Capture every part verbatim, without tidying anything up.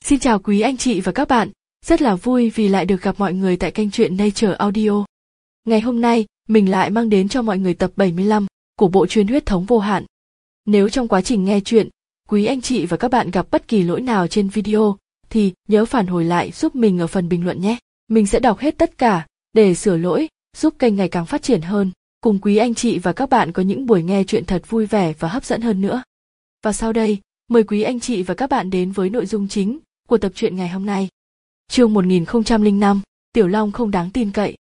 Xin chào quý anh chị và các bạn, rất là vui vì lại được gặp mọi người tại kênh truyện Nature Audio. Ngày hôm nay, mình lại mang đến cho mọi người tập bảy mươi lăm của bộ truyện Huyết thống vô hạn. Nếu trong quá trình nghe truyện, quý anh chị và các bạn gặp bất kỳ lỗi nào trên video, thì nhớ phản hồi lại giúp mình ở phần bình luận nhé. Mình sẽ đọc hết tất cả, để sửa lỗi, giúp kênh ngày càng phát triển hơn, cùng quý anh chị và các bạn có những buổi nghe truyện thật vui vẻ và hấp dẫn hơn nữa. Và sau đây, mời quý anh chị và các bạn đến với nội dung chính của tập truyện ngày hôm nay. Chương một nghìn không trăm lẻ năm, Tiểu Long không đáng tin cậy.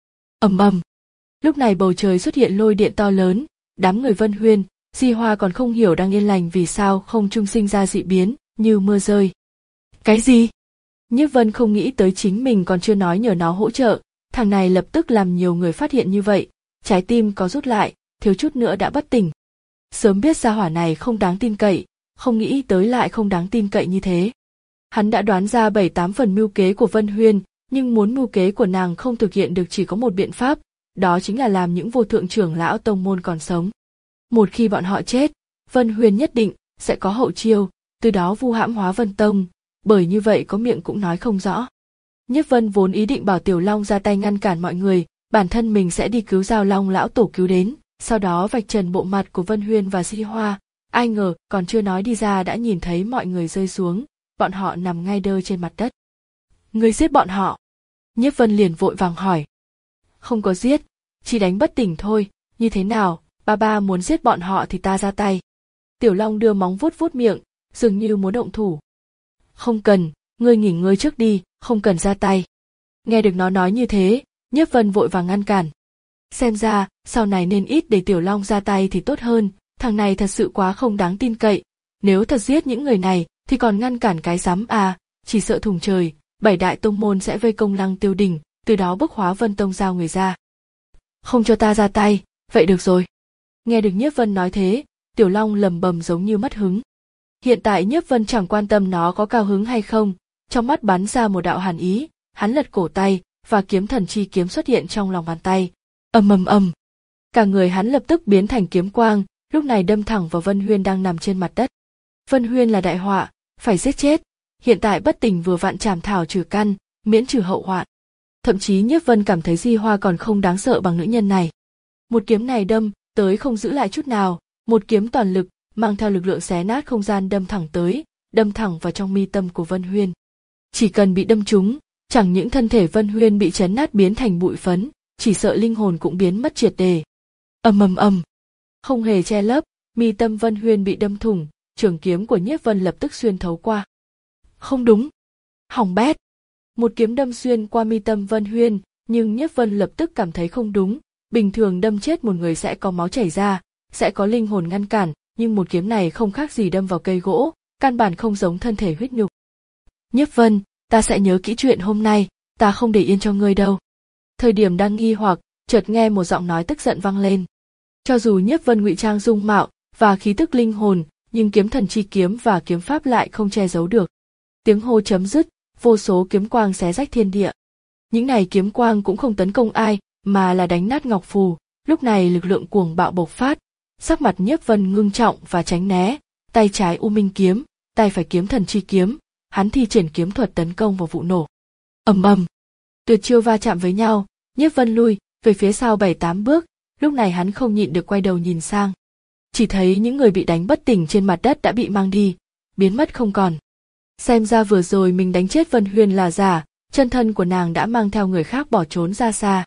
Ầm ầm. Lúc này bầu trời xuất hiện lôi điện to lớn, đám người Vân Huyên, Di Hoa còn không hiểu đang yên lành vì sao không trung sinh ra dị biến, như mưa rơi. Cái gì? Nhiếp Vân không nghĩ tới chính mình còn chưa nói nhờ nó hỗ trợ, thằng này lập tức làm nhiều người phát hiện như vậy, trái tim có rút lại, thiếu chút nữa đã bất tỉnh. Sớm biết gia hỏa này không đáng tin cậy, không nghĩ tới lại không đáng tin cậy như thế. Hắn đã đoán ra bảy tám phần mưu kế của Vân Huyên, nhưng muốn mưu kế của nàng không thực hiện được chỉ có một biện pháp, đó chính là làm những vô thượng trưởng lão tông môn còn sống. Một khi bọn họ chết, Vân Huyên nhất định sẽ có hậu chiêu, từ đó vu hãm Hóa Vân Tông, bởi như vậy có miệng cũng nói không rõ. Nhiếp Vân vốn ý định bảo Tiểu Long ra tay ngăn cản mọi người, bản thân mình sẽ đi cứu Giao Long lão tổ cứu đến, sau đó vạch trần bộ mặt của Vân Huyên và Di Hoa, ai ngờ còn chưa nói đi ra đã nhìn thấy mọi người rơi xuống, bọn họ nằm ngay đơ trên mặt đất. Ngươi giết bọn họ? Nhiếp Vân liền vội vàng hỏi. Không có giết, chỉ đánh bất tỉnh thôi, như thế nào, ba ba muốn giết bọn họ thì ta ra tay. Tiểu Long đưa móng vuốt vuốt miệng, dường như muốn động thủ. Không cần, ngươi nghỉ ngơi trước đi, không cần ra tay. Nghe được nó nói như thế, Nhiếp Vân vội vàng ngăn cản. Xem ra, sau này nên ít để Tiểu Long ra tay thì tốt hơn, thằng này thật sự quá không đáng tin cậy. Nếu thật giết những người này, thì còn ngăn cản cái rắm à, chỉ sợ thùng trời, bảy đại tông môn sẽ vây công Lăng Tiêu Đỉnh, từ đó bức Hóa Vân Tông giao người ra. Không cho ta ra tay, vậy được rồi. Nghe được Nhiếp Vân nói thế, Tiểu Long lầm bầm giống như mất hứng. Hiện tại Nhiếp Vân chẳng quan tâm nó có cao hứng hay không, trong mắt bắn ra một đạo hàn ý, hắn lật cổ tay, và kiếm thần chi kiếm xuất hiện trong lòng bàn tay. Ầm ầm ầm. Cả người hắn lập tức biến thành kiếm quang, lúc này đâm thẳng vào Vân Huyên đang nằm trên mặt đất. Vân Huyên là đại họa, phải giết chết, hiện tại bất tỉnh vừa vặn chảm thảo trừ căn, miễn trừ hậu hoạn. Thậm chí Nhiếp Vân cảm thấy Di Hoa còn không đáng sợ bằng nữ nhân này. Một kiếm này đâm tới không giữ lại chút nào, một kiếm toàn lực, mang theo lực lượng xé nát không gian đâm thẳng tới, đâm thẳng vào trong mi tâm của Vân Huyên. Chỉ cần bị đâm trúng, chẳng những thân thể Vân Huyên bị chấn nát biến thành bụi phấn, chỉ sợ linh hồn cũng biến mất triệt để. Ầm ầm ầm. Không hề che lấp, mi tâm Vân Huyên bị đâm thủng, trường kiếm của Nhiếp Vân lập tức xuyên thấu qua. Không đúng. Hỏng bét. Một kiếm đâm xuyên qua mi tâm Vân Huyên, nhưng Nhiếp Vân lập tức cảm thấy không đúng, bình thường đâm chết một người sẽ có máu chảy ra, sẽ có linh hồn ngăn cản, nhưng một kiếm này không khác gì đâm vào cây gỗ, căn bản không giống thân thể huyết nhục. Nhiếp Vân, ta sẽ nhớ kỹ chuyện hôm nay, ta không để yên cho ngươi đâu. Thời điểm đang nghi hoặc, chợt nghe một giọng nói tức giận vang lên. Cho dù Nhiếp Vân ngụy trang dung mạo và khí tức linh hồn, nhưng kiếm thần chi kiếm và kiếm pháp lại không che giấu được. Tiếng hô chấm dứt, vô số kiếm quang xé rách thiên địa. Những này kiếm quang cũng không tấn công ai, mà là đánh nát ngọc phù. Lúc này lực lượng cuồng bạo bộc phát, sắc mặt Nhiếp Vân ngưng trọng và tránh né, tay trái U Minh kiếm, tay phải kiếm thần chi kiếm, hắn thi triển kiếm thuật tấn công vào vụ nổ. Ầm ầm, tuyệt chiêu va chạm với nhau, Nhiếp Vân lui về phía sau bảy tám bước, lúc này hắn không nhịn được quay đầu nhìn sang. Chỉ thấy những người bị đánh bất tỉnh trên mặt đất đã bị mang đi, biến mất không còn. Xem ra vừa rồi mình đánh chết Vân Huyên là giả, chân thân của nàng đã mang theo người khác bỏ trốn ra xa.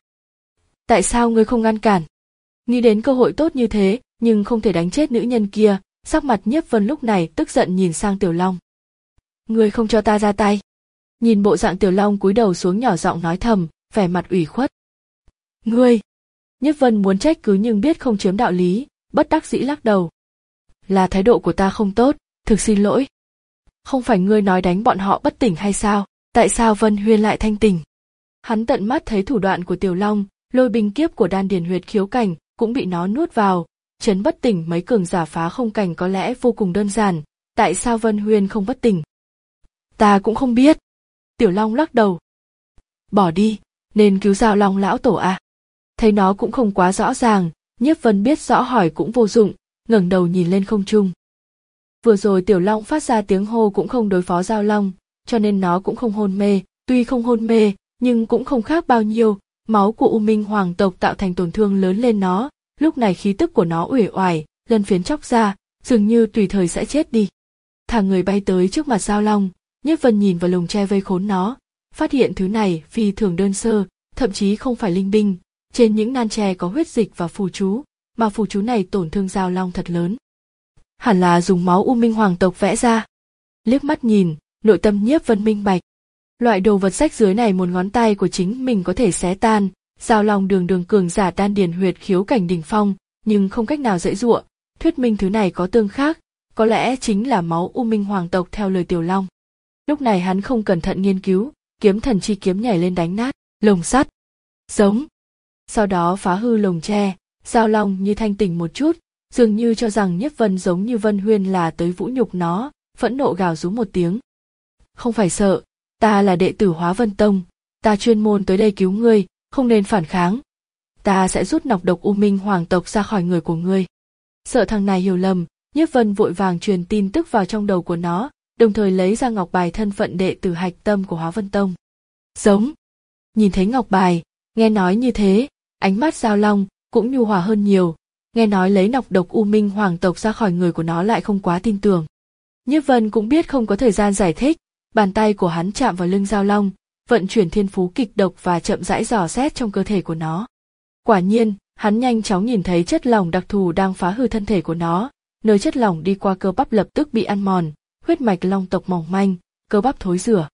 Tại sao ngươi không ngăn cản? Nghĩ đến cơ hội tốt như thế, nhưng không thể đánh chết nữ nhân kia, sắc mặt Nhiếp Vân lúc này tức giận nhìn sang Tiểu Long. Ngươi không cho ta ra tay. Nhìn bộ dạng Tiểu Long cúi đầu xuống nhỏ giọng nói thầm, vẻ mặt ủy khuất. Ngươi! Nhiếp Vân muốn trách cứ nhưng biết không chiếm đạo lý, bất đắc dĩ lắc đầu. Là thái độ của ta không tốt, thực xin lỗi. Không phải ngươi nói đánh bọn họ bất tỉnh hay sao, tại sao Vân Huyên lại thanh tỉnh? Hắn tận mắt thấy thủ đoạn của Tiểu Long, lôi binh kiếp của đan điền huyệt khiếu cảnh, cũng bị nó nuốt vào, chấn bất tỉnh mấy cường giả phá không cảnh có lẽ vô cùng đơn giản, tại sao Vân Huyên không bất tỉnh? Ta cũng không biết. Tiểu Long lắc đầu. Bỏ đi, nên cứu Giao Long lão tổ à? Thấy nó cũng không quá rõ ràng, Nhiếp Vân biết rõ hỏi cũng vô dụng, ngẩng đầu nhìn lên không trung. Vừa rồi Tiểu Long phát ra tiếng hô cũng không đối phó Giao Long, cho nên nó cũng không hôn mê. Tuy không hôn mê, nhưng cũng không khác bao nhiêu, máu của U Minh hoàng tộc tạo thành tổn thương lớn lên nó, lúc này khí tức của nó uể oải, lân phiến chóc ra, dường như tùy thời sẽ chết đi. Thả người bay tới trước mặt Giao Long, Nhiếp Vân nhìn vào lồng tre vây khốn nó, phát hiện thứ này phi thường đơn sơ, thậm chí không phải linh binh, trên những nan tre có huyết dịch và phù chú, mà phù chú này tổn thương Giao Long thật lớn. Hẳn là dùng máu U Minh hoàng tộc vẽ ra. Liếc mắt nhìn, nội tâm Nhiếp Vân minh bạch. Loại đồ vật rách dưới này một ngón tay của chính mình có thể xé tan, Giao Long đường đường cường giả đan điền huyệt khiếu cảnh đỉnh phong, nhưng không cách nào dễ dụa, thuyết minh thứ này có tương khác, có lẽ chính là máu U Minh hoàng tộc theo lời Tiểu Long. Lúc này hắn không cẩn thận nghiên cứu, kiếm thần chi kiếm nhảy lên đánh nát lồng sắt. Giống. Sau đó phá hư lồng tre, Giao Long như thanh tỉnh một chút, dường như cho rằng Nhiếp Vân giống như Vân Huyên là tới vũ nhục nó, phẫn nộ gào rú một tiếng. Không phải sợ, ta là đệ tử Hóa Vân Tông, ta chuyên môn tới đây cứu ngươi, không nên phản kháng. Ta sẽ rút nọc độc U Minh hoàng tộc ra khỏi người của ngươi. Sợ thằng này hiểu lầm, Nhiếp Vân vội vàng truyền tin tức vào trong đầu của nó, đồng thời lấy ra ngọc bài thân phận đệ tử hạch tâm của Hóa Vân Tông. Giống. Nhìn thấy ngọc bài, nghe nói như thế, ánh mắt Giao Long cũng nhu hòa hơn nhiều, nghe nói lấy nọc độc U Minh hoàng tộc ra khỏi người của nó lại không quá tin tưởng. Nhiếp Vân cũng biết không có thời gian giải thích, bàn tay của hắn chạm vào lưng Giao Long, vận chuyển thiên phú kịch độc và chậm rãi dò xét trong cơ thể của nó. Quả nhiên, hắn nhanh chóng nhìn thấy chất lỏng đặc thù đang phá hư thân thể của nó, nơi chất lỏng đi qua cơ bắp lập tức bị ăn mòn, huyết mạch long tộc mỏng manh, cơ bắp thối rữa.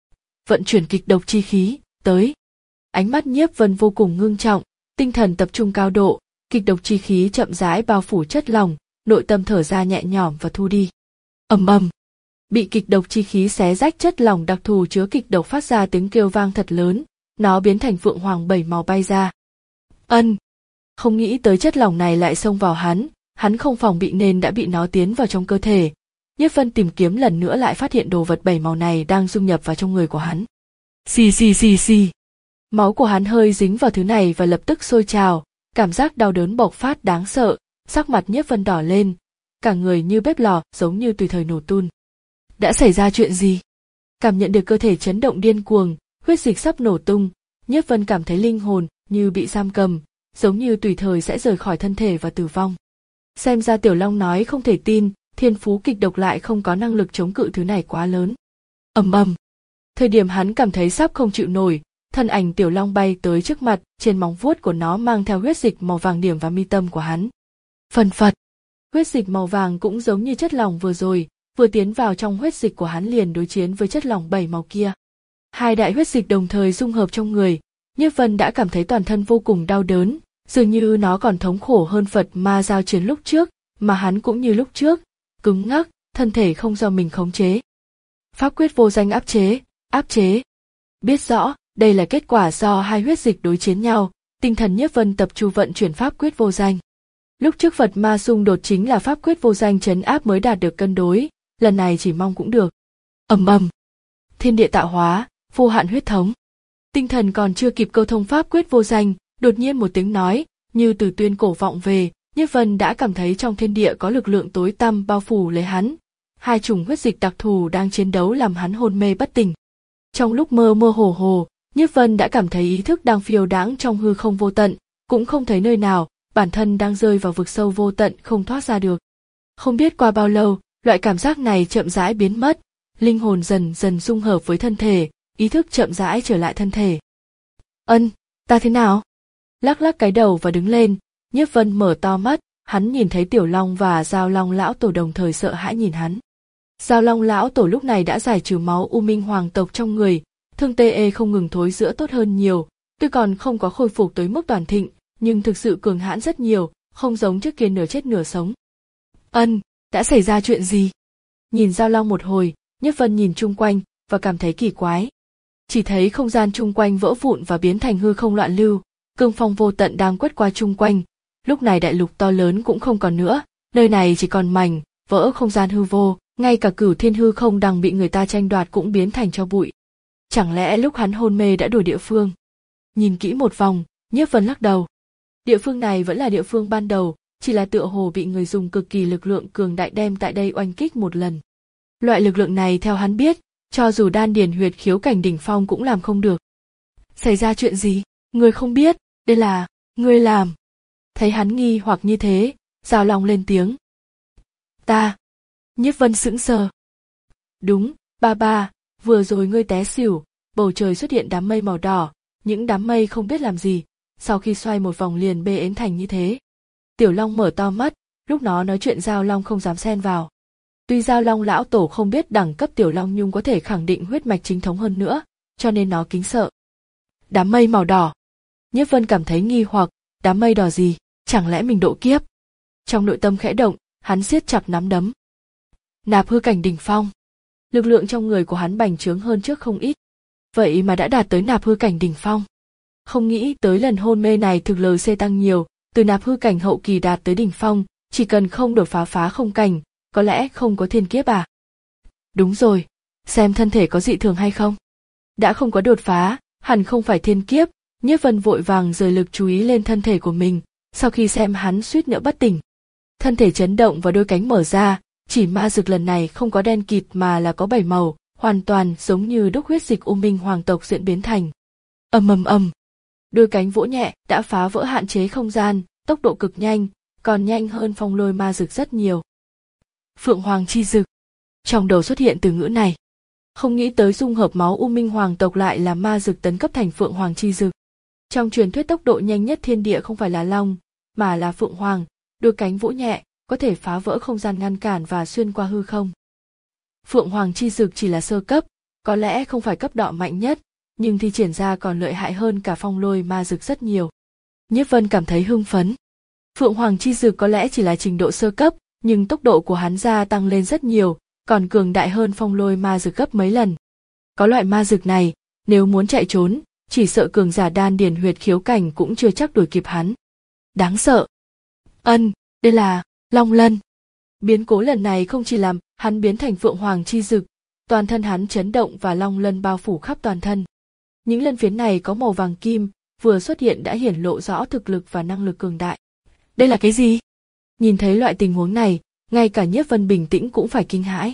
Vận chuyển kịch độc chi khí, tới. Ánh mắt Nhiếp Vân vô cùng ngưng trọng, tinh thần tập trung cao độ, kịch độc chi khí chậm rãi bao phủ chất lỏng, nội tâm thở ra nhẹ nhõm và thu đi. Ầm ầm. Bị kịch độc chi khí xé rách chất lỏng đặc thù chứa kịch độc phát ra tiếng kêu vang thật lớn, nó biến thành phượng hoàng bảy màu bay ra. Ân. Không nghĩ tới chất lỏng này lại xông vào hắn, hắn không phòng bị nên đã bị nó tiến vào trong cơ thể. Nhiếp Vân tìm kiếm lần nữa lại phát hiện đồ vật bảy màu này đang dung nhập vào trong người của hắn. Xì xì xì xì. Máu của hắn hơi dính vào thứ này và lập tức sôi trào, cảm giác đau đớn bộc phát đáng sợ, sắc mặt Nhiếp Vân đỏ lên, cả người như bếp lò, giống như tùy thời nổ tung. Đã xảy ra chuyện gì? Cảm nhận được cơ thể chấn động điên cuồng, huyết dịch sắp nổ tung, Nhiếp Vân cảm thấy linh hồn như bị giam cầm, giống như tùy thời sẽ rời khỏi thân thể và tử vong. Xem ra Tiểu Long nói không thể tin, thiên phú kịch độc lại không có năng lực chống cự thứ này quá lớn. Ầm ầm. Thời điểm hắn cảm thấy sắp không chịu nổi, thân ảnh Tiểu Long bay tới trước mặt, trên móng vuốt của nó mang theo huyết dịch màu vàng điểm vào mi tâm của hắn. Phần phật. Huyết dịch màu vàng cũng giống như chất lỏng vừa rồi, vừa tiến vào trong huyết dịch của hắn liền đối chiến với chất lỏng bảy màu kia. Hai đại huyết dịch đồng thời dung hợp trong người, Nhiếp Vân đã cảm thấy toàn thân vô cùng đau đớn, dường như nó còn thống khổ hơn Phật ma giao chiến lúc trước, mà hắn cũng như lúc trước, cứng ngắc, thân thể không do mình khống chế. Pháp quyết vô danh áp chế, áp chế. Biết rõ, đây là kết quả do hai huyết dịch đối chiến nhau, tinh thần Nhiếp Vân tập trung vận chuyển pháp quyết vô danh. Lúc trước Phật ma xung đột chính là pháp quyết vô danh trấn áp mới đạt được cân đối, lần này chỉ mong cũng được. Ầm ầm. Thiên địa tạo hóa, vô hạn huyết thống. Tinh thần còn chưa kịp câu thông pháp quyết vô danh, đột nhiên một tiếng nói, như từ tuyên cổ vọng về, Nhiếp Vân đã cảm thấy trong thiên địa có lực lượng tối tăm bao phủ lấy hắn. Hai chủng huyết dịch đặc thù đang chiến đấu làm hắn hôn mê bất tỉnh. Trong lúc mơ mơ hồ hồ, Nhiếp Vân đã cảm thấy ý thức đang phiêu đãng trong hư không vô tận, cũng không thấy nơi nào, bản thân đang rơi vào vực sâu vô tận không thoát ra được. Không biết qua bao lâu, loại cảm giác này chậm rãi biến mất, linh hồn dần dần dung hợp với thân thể, ý thức chậm rãi trở lại thân thể. Ân, ta thế nào? Lắc lắc cái đầu và đứng lên, Nhiếp Vân mở to mắt, hắn nhìn thấy Tiểu Long và Giao Long lão tổ đồng thời sợ hãi nhìn hắn. Giao Long lão tổ lúc này đã giải trừ máu U Minh hoàng tộc trong người, thương tê không ngừng thối rữa tốt hơn nhiều, tuy còn không có khôi phục tới mức toàn thịnh, nhưng thực sự cường hãn rất nhiều, không giống trước kia nửa chết nửa sống. Ân, đã xảy ra chuyện gì? Nhìn Giao Long một hồi, Nhiếp Vân nhìn chung quanh và cảm thấy kỳ quái. Chỉ thấy không gian chung quanh vỡ vụn và biến thành hư không loạn lưu, cương phong vô tận đang quét qua chung quanh. Lúc này đại lục to lớn cũng không còn nữa, nơi này chỉ còn mảnh vỡ không gian hư vô, ngay cả cửu thiên hư không đang bị người ta tranh đoạt cũng biến thành tro bụi. Chẳng lẽ lúc hắn hôn mê đã đổi địa phương? Nhìn kỹ một vòng, Nhiếp Vân lắc đầu. Địa phương này vẫn là địa phương ban đầu, chỉ là tựa hồ bị người dùng cực kỳ lực lượng cường đại đem tại đây oanh kích một lần. Loại lực lượng này theo hắn biết, Cho dù đan điền huyệt khiếu cảnh đỉnh phong cũng làm không được. Xảy ra chuyện gì? Ngươi không biết, đây là, ngươi làm. Thấy hắn nghi hoặc như thế, Giao Long lên tiếng. Ta. Nhiếp Vân sững sờ. Đúng, ba ba, vừa rồi ngươi té xỉu, bầu trời xuất hiện đám mây màu đỏ, những đám mây không biết làm gì, sau khi xoay một vòng liền bê ến thành như thế. Tiểu Long mở to mắt, lúc nó nói chuyện Giao Long không dám xen vào. Tuy Giao Long lão tổ không biết đẳng cấp Tiểu Long nhưng có thể khẳng định huyết mạch chính thống hơn nữa, cho nên nó kính sợ. Đám mây màu đỏ. Nhiếp Vân cảm thấy nghi hoặc, đám mây đỏ gì, chẳng lẽ mình độ kiếp? Trong nội tâm khẽ động, hắn siết chặt nắm đấm. Nạp hư cảnh đỉnh phong. Lực lượng trong người của hắn bành trướng hơn trước không ít. Vậy mà đã đạt tới nạp hư cảnh đỉnh phong. Không nghĩ tới lần hôn mê này thực lực C tăng nhiều, từ nạp hư cảnh hậu kỳ đạt tới đỉnh phong, chỉ cần không đột phá phá không cảnh, có lẽ không có thiên kiếp à? Đúng rồi, xem thân thể có dị thường hay không. Đã không có đột phá, hẳn không phải thiên kiếp. Nhiếp Vân vội vàng rời lực chú ý lên thân thể của mình, sau khi xem hắn suýt nữa bất tỉnh. Thân thể chấn động và đôi cánh mở ra, chỉ ma dược lần này không có đen kịt mà là có bảy màu, hoàn toàn giống như đúc huyết dịch U Minh hoàng tộc diễn biến thành. Ầm ầm ầm. Đôi cánh vỗ nhẹ đã phá vỡ hạn chế không gian, tốc độ cực nhanh, còn nhanh hơn phong lôi ma dược rất nhiều. Phượng Hoàng chi dược. Trong đầu xuất hiện từ ngữ này. Không nghĩ tới dung hợp máu U Minh hoàng tộc lại là ma dược tấn cấp thành Phượng Hoàng chi dược. Trong truyền thuyết tốc độ nhanh nhất thiên địa không phải là long, mà là Phượng Hoàng, đôi cánh vỗ nhẹ, có thể phá vỡ không gian ngăn cản và xuyên qua hư không. Phượng Hoàng chi dược chỉ là sơ cấp, có lẽ không phải cấp độ mạnh nhất, nhưng thi triển ra còn lợi hại hơn cả phong lôi ma dược rất nhiều. Nhiếp Vân cảm thấy hưng phấn. Phượng Hoàng chi dược có lẽ chỉ là trình độ sơ cấp, nhưng tốc độ của hắn gia tăng lên rất nhiều, còn cường đại hơn phong lôi ma dược gấp mấy lần. Có loại ma dược này, nếu muốn chạy trốn, chỉ sợ cường giả đan điền huyệt khiếu cảnh cũng chưa chắc đuổi kịp hắn. Đáng sợ. Ân, đây là Long Lân. Biến cố lần này không chỉ làm hắn biến thành Phượng Hoàng chi dực, toàn thân hắn chấn động và long lân bao phủ khắp toàn thân. Những lân phiến này có màu vàng kim, vừa xuất hiện đã hiển lộ rõ thực lực và năng lực cường đại. Đây là cái gì? Nhìn thấy loại tình huống này, ngay cả Nhiếp Vân bình tĩnh cũng phải kinh hãi.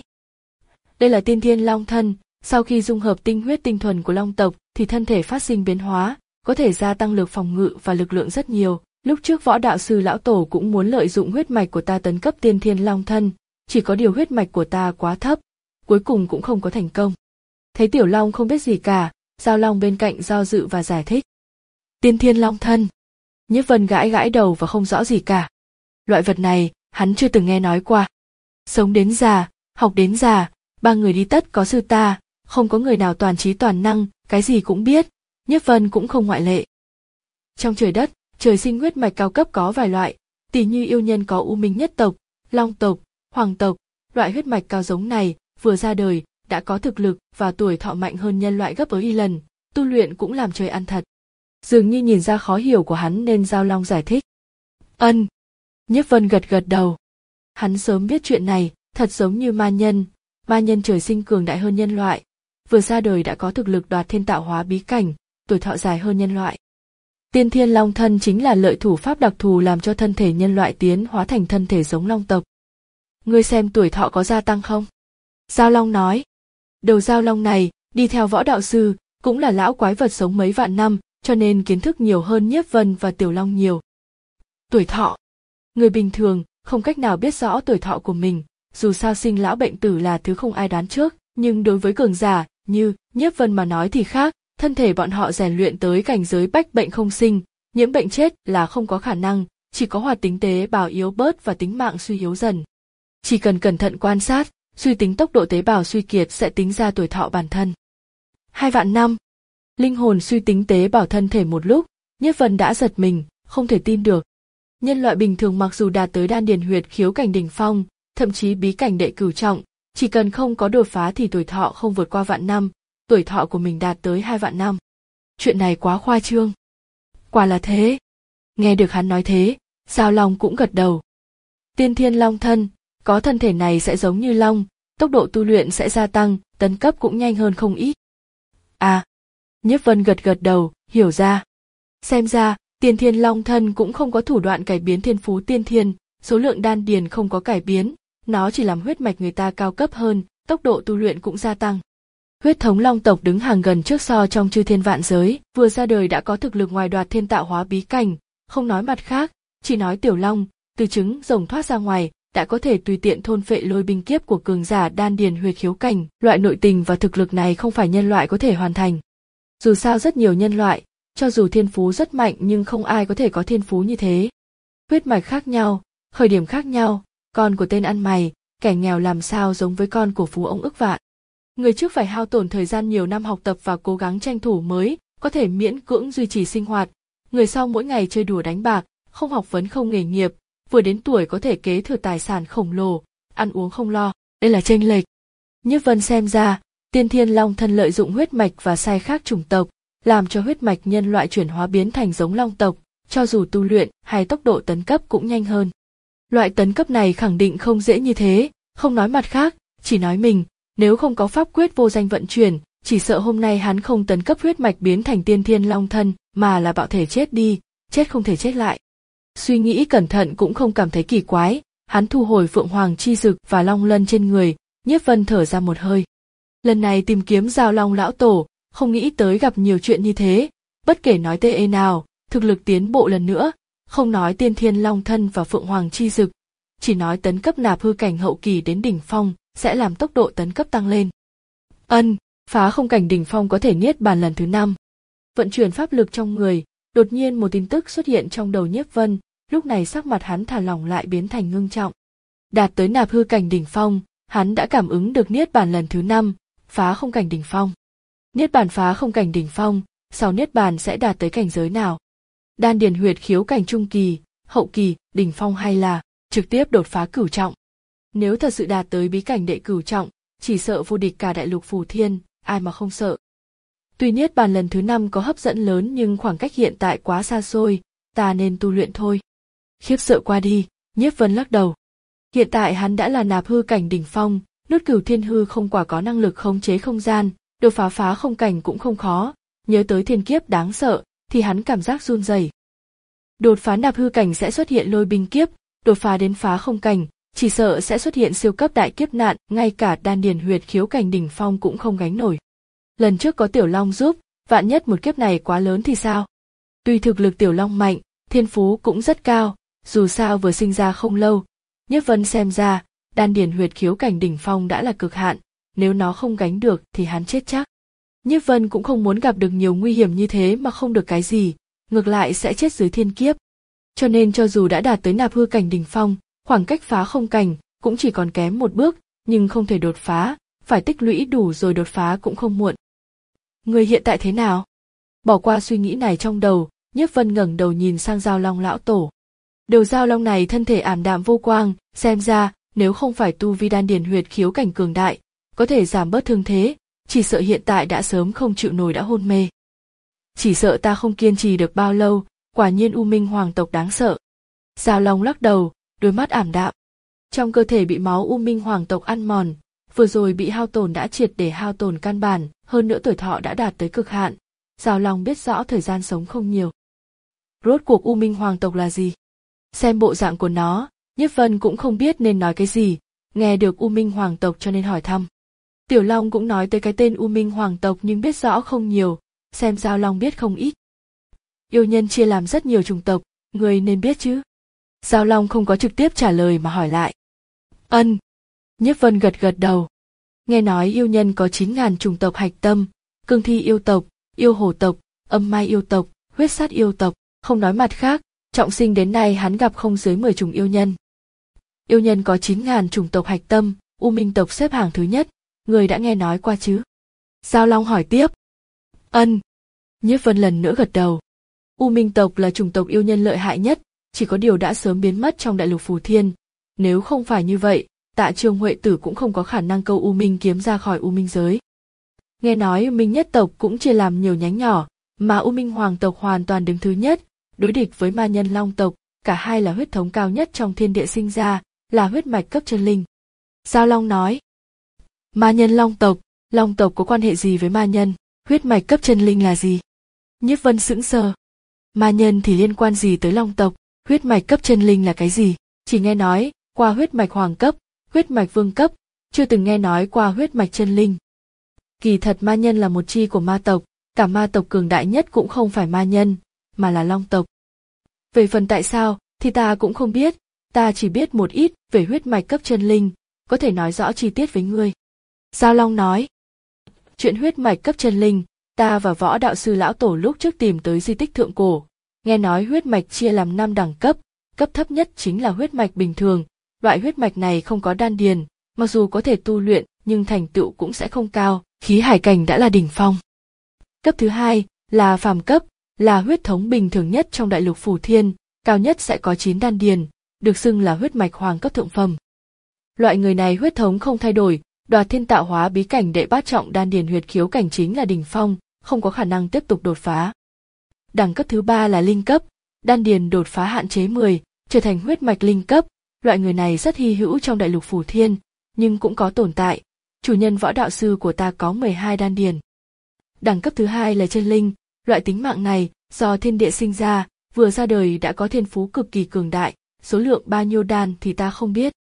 Đây là tiên thiên long thân, sau khi dung hợp tinh huyết tinh thuần của long tộc thì thân thể phát sinh biến hóa, có thể gia tăng lực phòng ngự và lực lượng rất nhiều. Lúc trước võ đạo sư lão tổ cũng muốn lợi dụng huyết mạch của ta tấn cấp tiên thiên long thân, chỉ có điều huyết mạch của ta quá thấp, cuối cùng cũng không có thành công. Thấy Tiểu Long không biết gì cả, Giao Long bên cạnh do dự và giải thích. Tiên thiên long thân. Nhiếp Vân gãi gãi đầu và không rõ gì cả. Loại vật này, hắn chưa từng nghe nói qua. Sống đến già, học đến già, ba người đi tất có sư ta, không có người nào toàn trí toàn năng, cái gì cũng biết, Nhiếp Vân cũng không ngoại lệ. Trong trời đất, trời sinh huyết mạch cao cấp có vài loại, tỉ như yêu nhân có U Minh nhất tộc, long tộc, hoàng tộc, loại huyết mạch cao giống này vừa ra đời đã có thực lực và tuổi thọ mạnh hơn nhân loại gấp bấy y lần, tu luyện cũng làm trời ăn thật. Dường như nhìn ra khó hiểu của hắn nên Giao Long giải thích. Ân. Nhiếp Vân gật gật đầu. Hắn sớm biết chuyện này, thật giống như ma nhân, ma nhân trời sinh cường đại hơn nhân loại, vừa ra đời đã có thực lực đoạt thiên tạo hóa bí cảnh, tuổi thọ dài hơn nhân loại. Tiên thiên long thân chính là lợi thủ pháp đặc thù làm cho thân thể nhân loại tiến hóa thành thân thể giống long tộc. Ngươi xem tuổi thọ có gia tăng không? Giao Long nói. Đầu Giao Long này, đi theo võ đạo sư, cũng là lão quái vật sống mấy vạn năm, cho nên kiến thức nhiều hơn Nhiếp Vân và Tiểu Long nhiều. Tuổi thọ. Người bình thường, không cách nào biết rõ tuổi thọ của mình, dù sao sinh lão bệnh tử là thứ không ai đoán trước, nhưng đối với cường giả, như Nhiếp Vân mà nói thì khác. Thân thể bọn họ rèn luyện tới cảnh giới bách bệnh không sinh, nhiễm bệnh chết là không có khả năng, chỉ có hoạt tính tế bào yếu bớt và tính mạng suy yếu dần. Chỉ cần cẩn thận quan sát, suy tính tốc độ tế bào suy kiệt sẽ tính ra tuổi thọ bản thân. Hai vạn năm. Linh hồn suy tính tế bào thân thể một lúc, Nhiếp Vân đã giật mình, không thể tin được. Nhân loại bình thường mặc dù đạt tới đan điền huyệt khiếu cảnh đỉnh phong, thậm chí bí cảnh đệ cửu trọng, chỉ cần không có đột phá thì tuổi thọ không vượt qua vạn năm. Tuổi thọ của mình đạt tới hai vạn năm. Chuyện này quá khoa trương. Quả là thế. Nghe được hắn nói thế, Giao Long cũng gật đầu. Tiên thiên long thân, có thân thể này sẽ giống như long, tốc độ tu luyện sẽ gia tăng, tấn cấp cũng nhanh hơn không ít. À, Nhiếp Vân gật gật đầu, hiểu ra. Xem ra, tiên thiên long thân cũng không có thủ đoạn cải biến thiên phú tiên thiên, số lượng đan điền không có cải biến, nó chỉ làm huyết mạch người ta cao cấp hơn, tốc độ tu luyện cũng gia tăng. Huyết thống long tộc đứng hàng gần trước so trong chư thiên vạn giới, vừa ra đời đã có thực lực ngoài đoạt thiên tạo hóa bí cảnh, không nói mặt khác, chỉ nói tiểu long, từ trứng rồng thoát ra ngoài, đã có thể tùy tiện thôn phệ lôi binh kiếp của cường giả đan điền huyệt khiếu cảnh, loại nội tình và thực lực này không phải nhân loại có thể hoàn thành. Dù sao rất nhiều nhân loại, cho dù thiên phú rất mạnh nhưng không ai có thể có thiên phú như thế. Huyết mạch khác nhau, khởi điểm khác nhau, con của tên ăn mày, kẻ nghèo làm sao giống với con của phú ông ức vạn. Người trước phải hao tổn thời gian nhiều năm học tập và cố gắng tranh thủ mới có thể miễn cưỡng duy trì sinh hoạt. Người sau mỗi ngày chơi đùa đánh bạc, không học vấn không nghề nghiệp, vừa đến tuổi có thể kế thừa tài sản khổng lồ, ăn uống không lo, đây là chênh lệch. Nhiếp Vân xem ra, Tiên Thiên Long thân lợi dụng huyết mạch và sai khác chủng tộc, làm cho huyết mạch nhân loại chuyển hóa biến thành giống long tộc, cho dù tu luyện hay tốc độ tấn cấp cũng nhanh hơn. Loại tấn cấp này khẳng định không dễ như thế, không nói mặt khác, chỉ nói mình, nếu không có pháp quyết vô danh vận chuyển, chỉ sợ hôm nay hắn không tấn cấp huyết mạch biến thành Tiên Thiên Long thân, mà là bạo thể chết đi, chết không thể chết lại. Suy nghĩ cẩn thận cũng không cảm thấy kỳ quái, hắn thu hồi Phượng Hoàng chi dực và long lân trên người, Nhiếp Vân thở ra một hơi. Lần này tìm kiếm Giao Long lão tổ, không nghĩ tới gặp nhiều chuyện như thế, bất kể nói tê ê nào, thực lực tiến bộ lần nữa, không nói Tiên Thiên Long thân và Phượng Hoàng chi dực, chỉ nói tấn cấp nạp hư cảnh hậu kỳ đến đỉnh phong, sẽ làm tốc độ tấn cấp tăng lên. Ân, phá không cảnh đỉnh phong có thể niết bàn lần thứ năm. Vận chuyển pháp lực trong người, đột nhiên một tin tức xuất hiện trong đầu Nhiếp Vân, lúc này sắc mặt hắn thả lỏng lại biến thành ngưng trọng. Đạt tới nạp hư cảnh đỉnh phong, hắn đã cảm ứng được niết bàn lần thứ năm, phá không cảnh đỉnh phong. Niết bàn phá không cảnh đỉnh phong, sau niết bàn sẽ đạt tới cảnh giới nào? Đan điền huyệt khiếu cảnh trung kỳ, hậu kỳ, đỉnh phong hay là trực tiếp đột phá cửu trọng? Nếu thật sự đạt tới bí cảnh đệ cửu trọng, chỉ sợ vô địch cả đại lục phù thiên, ai mà không sợ. Tuy niết bàn lần thứ năm có hấp dẫn lớn nhưng khoảng cách hiện tại quá xa xôi, ta nên tu luyện thôi. Khiếp sợ qua đi, Nhiếp Vân lắc đầu. Hiện tại hắn đã là nạp hư cảnh đỉnh phong, nuốt cửu thiên hư không quả có năng lực khống chế không gian, đột phá phá không cảnh cũng không khó, nhớ tới thiên kiếp đáng sợ, thì hắn cảm giác run rẩy. Đột phá nạp hư cảnh sẽ xuất hiện lôi binh kiếp, đột phá đến phá không cảnh, chỉ sợ sẽ xuất hiện siêu cấp đại kiếp nạn, ngay cả đan điền huyệt khiếu cảnh đỉnh phong cũng không gánh nổi. Lần trước có Tiểu Long giúp, vạn nhất một kiếp này quá lớn thì sao? Tuy thực lực Tiểu Long mạnh, thiên phú cũng rất cao, dù sao vừa sinh ra không lâu, Nhiếp Vân xem ra, đan điền huyệt khiếu cảnh đỉnh phong đã là cực hạn, nếu nó không gánh được thì hắn chết chắc. Nhiếp Vân cũng không muốn gặp được nhiều nguy hiểm như thế mà không được cái gì, ngược lại sẽ chết dưới thiên kiếp. Cho nên cho dù đã đạt tới nạp hư cảnh đỉnh phong, khoảng cách phá không cảnh cũng chỉ còn kém một bước, nhưng không thể đột phá, phải tích lũy đủ rồi đột phá cũng không muộn. Người hiện tại thế nào? Bỏ qua suy nghĩ này trong đầu, Nhiếp Vân ngẩng đầu nhìn sang Giao Long lão tổ. Đầu Giao Long này thân thể ảm đạm vô quang, xem ra nếu không phải tu vi đan điền huyệt khiếu cảnh cường đại, có thể giảm bớt thương thế, chỉ sợ hiện tại đã sớm không chịu nổi đã hôn mê. Chỉ sợ ta không kiên trì được bao lâu, quả nhiên U Minh hoàng tộc đáng sợ. Giao Long lắc đầu, đôi mắt ảm đạm. Trong cơ thể bị máu U Minh hoàng tộc ăn mòn, vừa rồi bị hao tổn đã triệt để hao tổn căn bản, hơn nữa tuổi thọ đã đạt tới cực hạn. Giao Long biết rõ thời gian sống không nhiều. Rốt cuộc U Minh hoàng tộc là gì? Xem bộ dạng của nó, Nhiếp Vân cũng không biết nên nói cái gì, nghe được U Minh hoàng tộc cho nên hỏi thăm. Tiểu Long cũng nói tới cái tên U Minh hoàng tộc nhưng biết rõ không nhiều, xem Giao Long biết không ít. Yêu nhân chia làm rất nhiều chủng tộc, người nên biết chứ. Giao Long không có trực tiếp trả lời mà hỏi lại. Ân. Nhiếp Vân gật gật đầu. Nghe nói yêu nhân có chín ngàn chủng tộc hạch tâm, cương thi yêu tộc, yêu hổ tộc, âm mai yêu tộc, huyết sát yêu tộc, không nói mặt khác, trọng sinh đến nay hắn gặp không dưới mười chủng yêu nhân. Yêu nhân có chín ngàn chủng tộc hạch tâm, U Minh tộc xếp hàng thứ nhất, người đã nghe nói qua chứ? Giao Long hỏi tiếp. Ân. Nhiếp Vân lần nữa gật đầu. U Minh tộc là chủng tộc yêu nhân lợi hại nhất, chỉ có điều đã sớm biến mất trong đại lục phù thiên. Nếu không phải như vậy, Tạ Trương Huệ Tử cũng không có khả năng câu U Minh kiếm ra khỏi U Minh giới. Nghe nói U Minh nhất tộc cũng chia làm nhiều nhánh nhỏ, mà U Minh hoàng tộc hoàn toàn đứng thứ nhất, đối địch với ma nhân long tộc, cả hai là huyết thống cao nhất trong thiên địa sinh ra, là huyết mạch cấp chân linh. Giao Long nói. Ma nhân long tộc, long tộc có quan hệ gì với ma nhân, huyết mạch cấp chân linh là gì? Nhiếp Vân sững sờ. Ma nhân thì liên quan gì tới long tộc, huyết mạch cấp chân linh là cái gì? Chỉ nghe nói qua huyết mạch hoàng cấp, huyết mạch vương cấp, chưa từng nghe nói qua huyết mạch chân linh. Kỳ thật ma nhân là một chi của ma tộc, cả ma tộc cường đại nhất cũng không phải ma nhân, mà là long tộc. Về phần tại sao, thì ta cũng không biết, ta chỉ biết một ít về huyết mạch cấp chân linh, có thể nói rõ chi tiết với ngươi. Giao Long nói. Chuyện huyết mạch cấp chân linh, ta và võ đạo sư lão tổ lúc trước tìm tới di tích thượng cổ, nghe nói huyết mạch chia làm năm đẳng cấp, cấp thấp nhất chính là huyết mạch bình thường, loại huyết mạch này không có đan điền, mặc dù có thể tu luyện nhưng thành tựu cũng sẽ không cao, khí hải cảnh đã là đỉnh phong. Cấp thứ hai là phàm cấp, là huyết thống bình thường nhất trong đại lục Phù Thiên, cao nhất sẽ có chín đan điền, được xưng là huyết mạch hoàng cấp thượng phẩm. Loại người này huyết thống không thay đổi, đoạt thiên tạo hóa bí cảnh đệ bát trọng đan điền huyệt khiếu cảnh chính là đỉnh phong, không có khả năng tiếp tục đột phá. Đẳng cấp thứ ba là linh cấp, đan điền đột phá hạn chế mười, trở thành huyết mạch linh cấp, loại người này rất hy hữu trong đại lục Phù Thiên, nhưng cũng có tồn tại, chủ nhân võ đạo sư của ta có mười hai đan điền. Đẳng cấp thứ hai là chân linh, loại tính mạng này do thiên địa sinh ra, vừa ra đời đã có thiên phú cực kỳ cường đại, số lượng bao nhiêu đan thì ta không biết.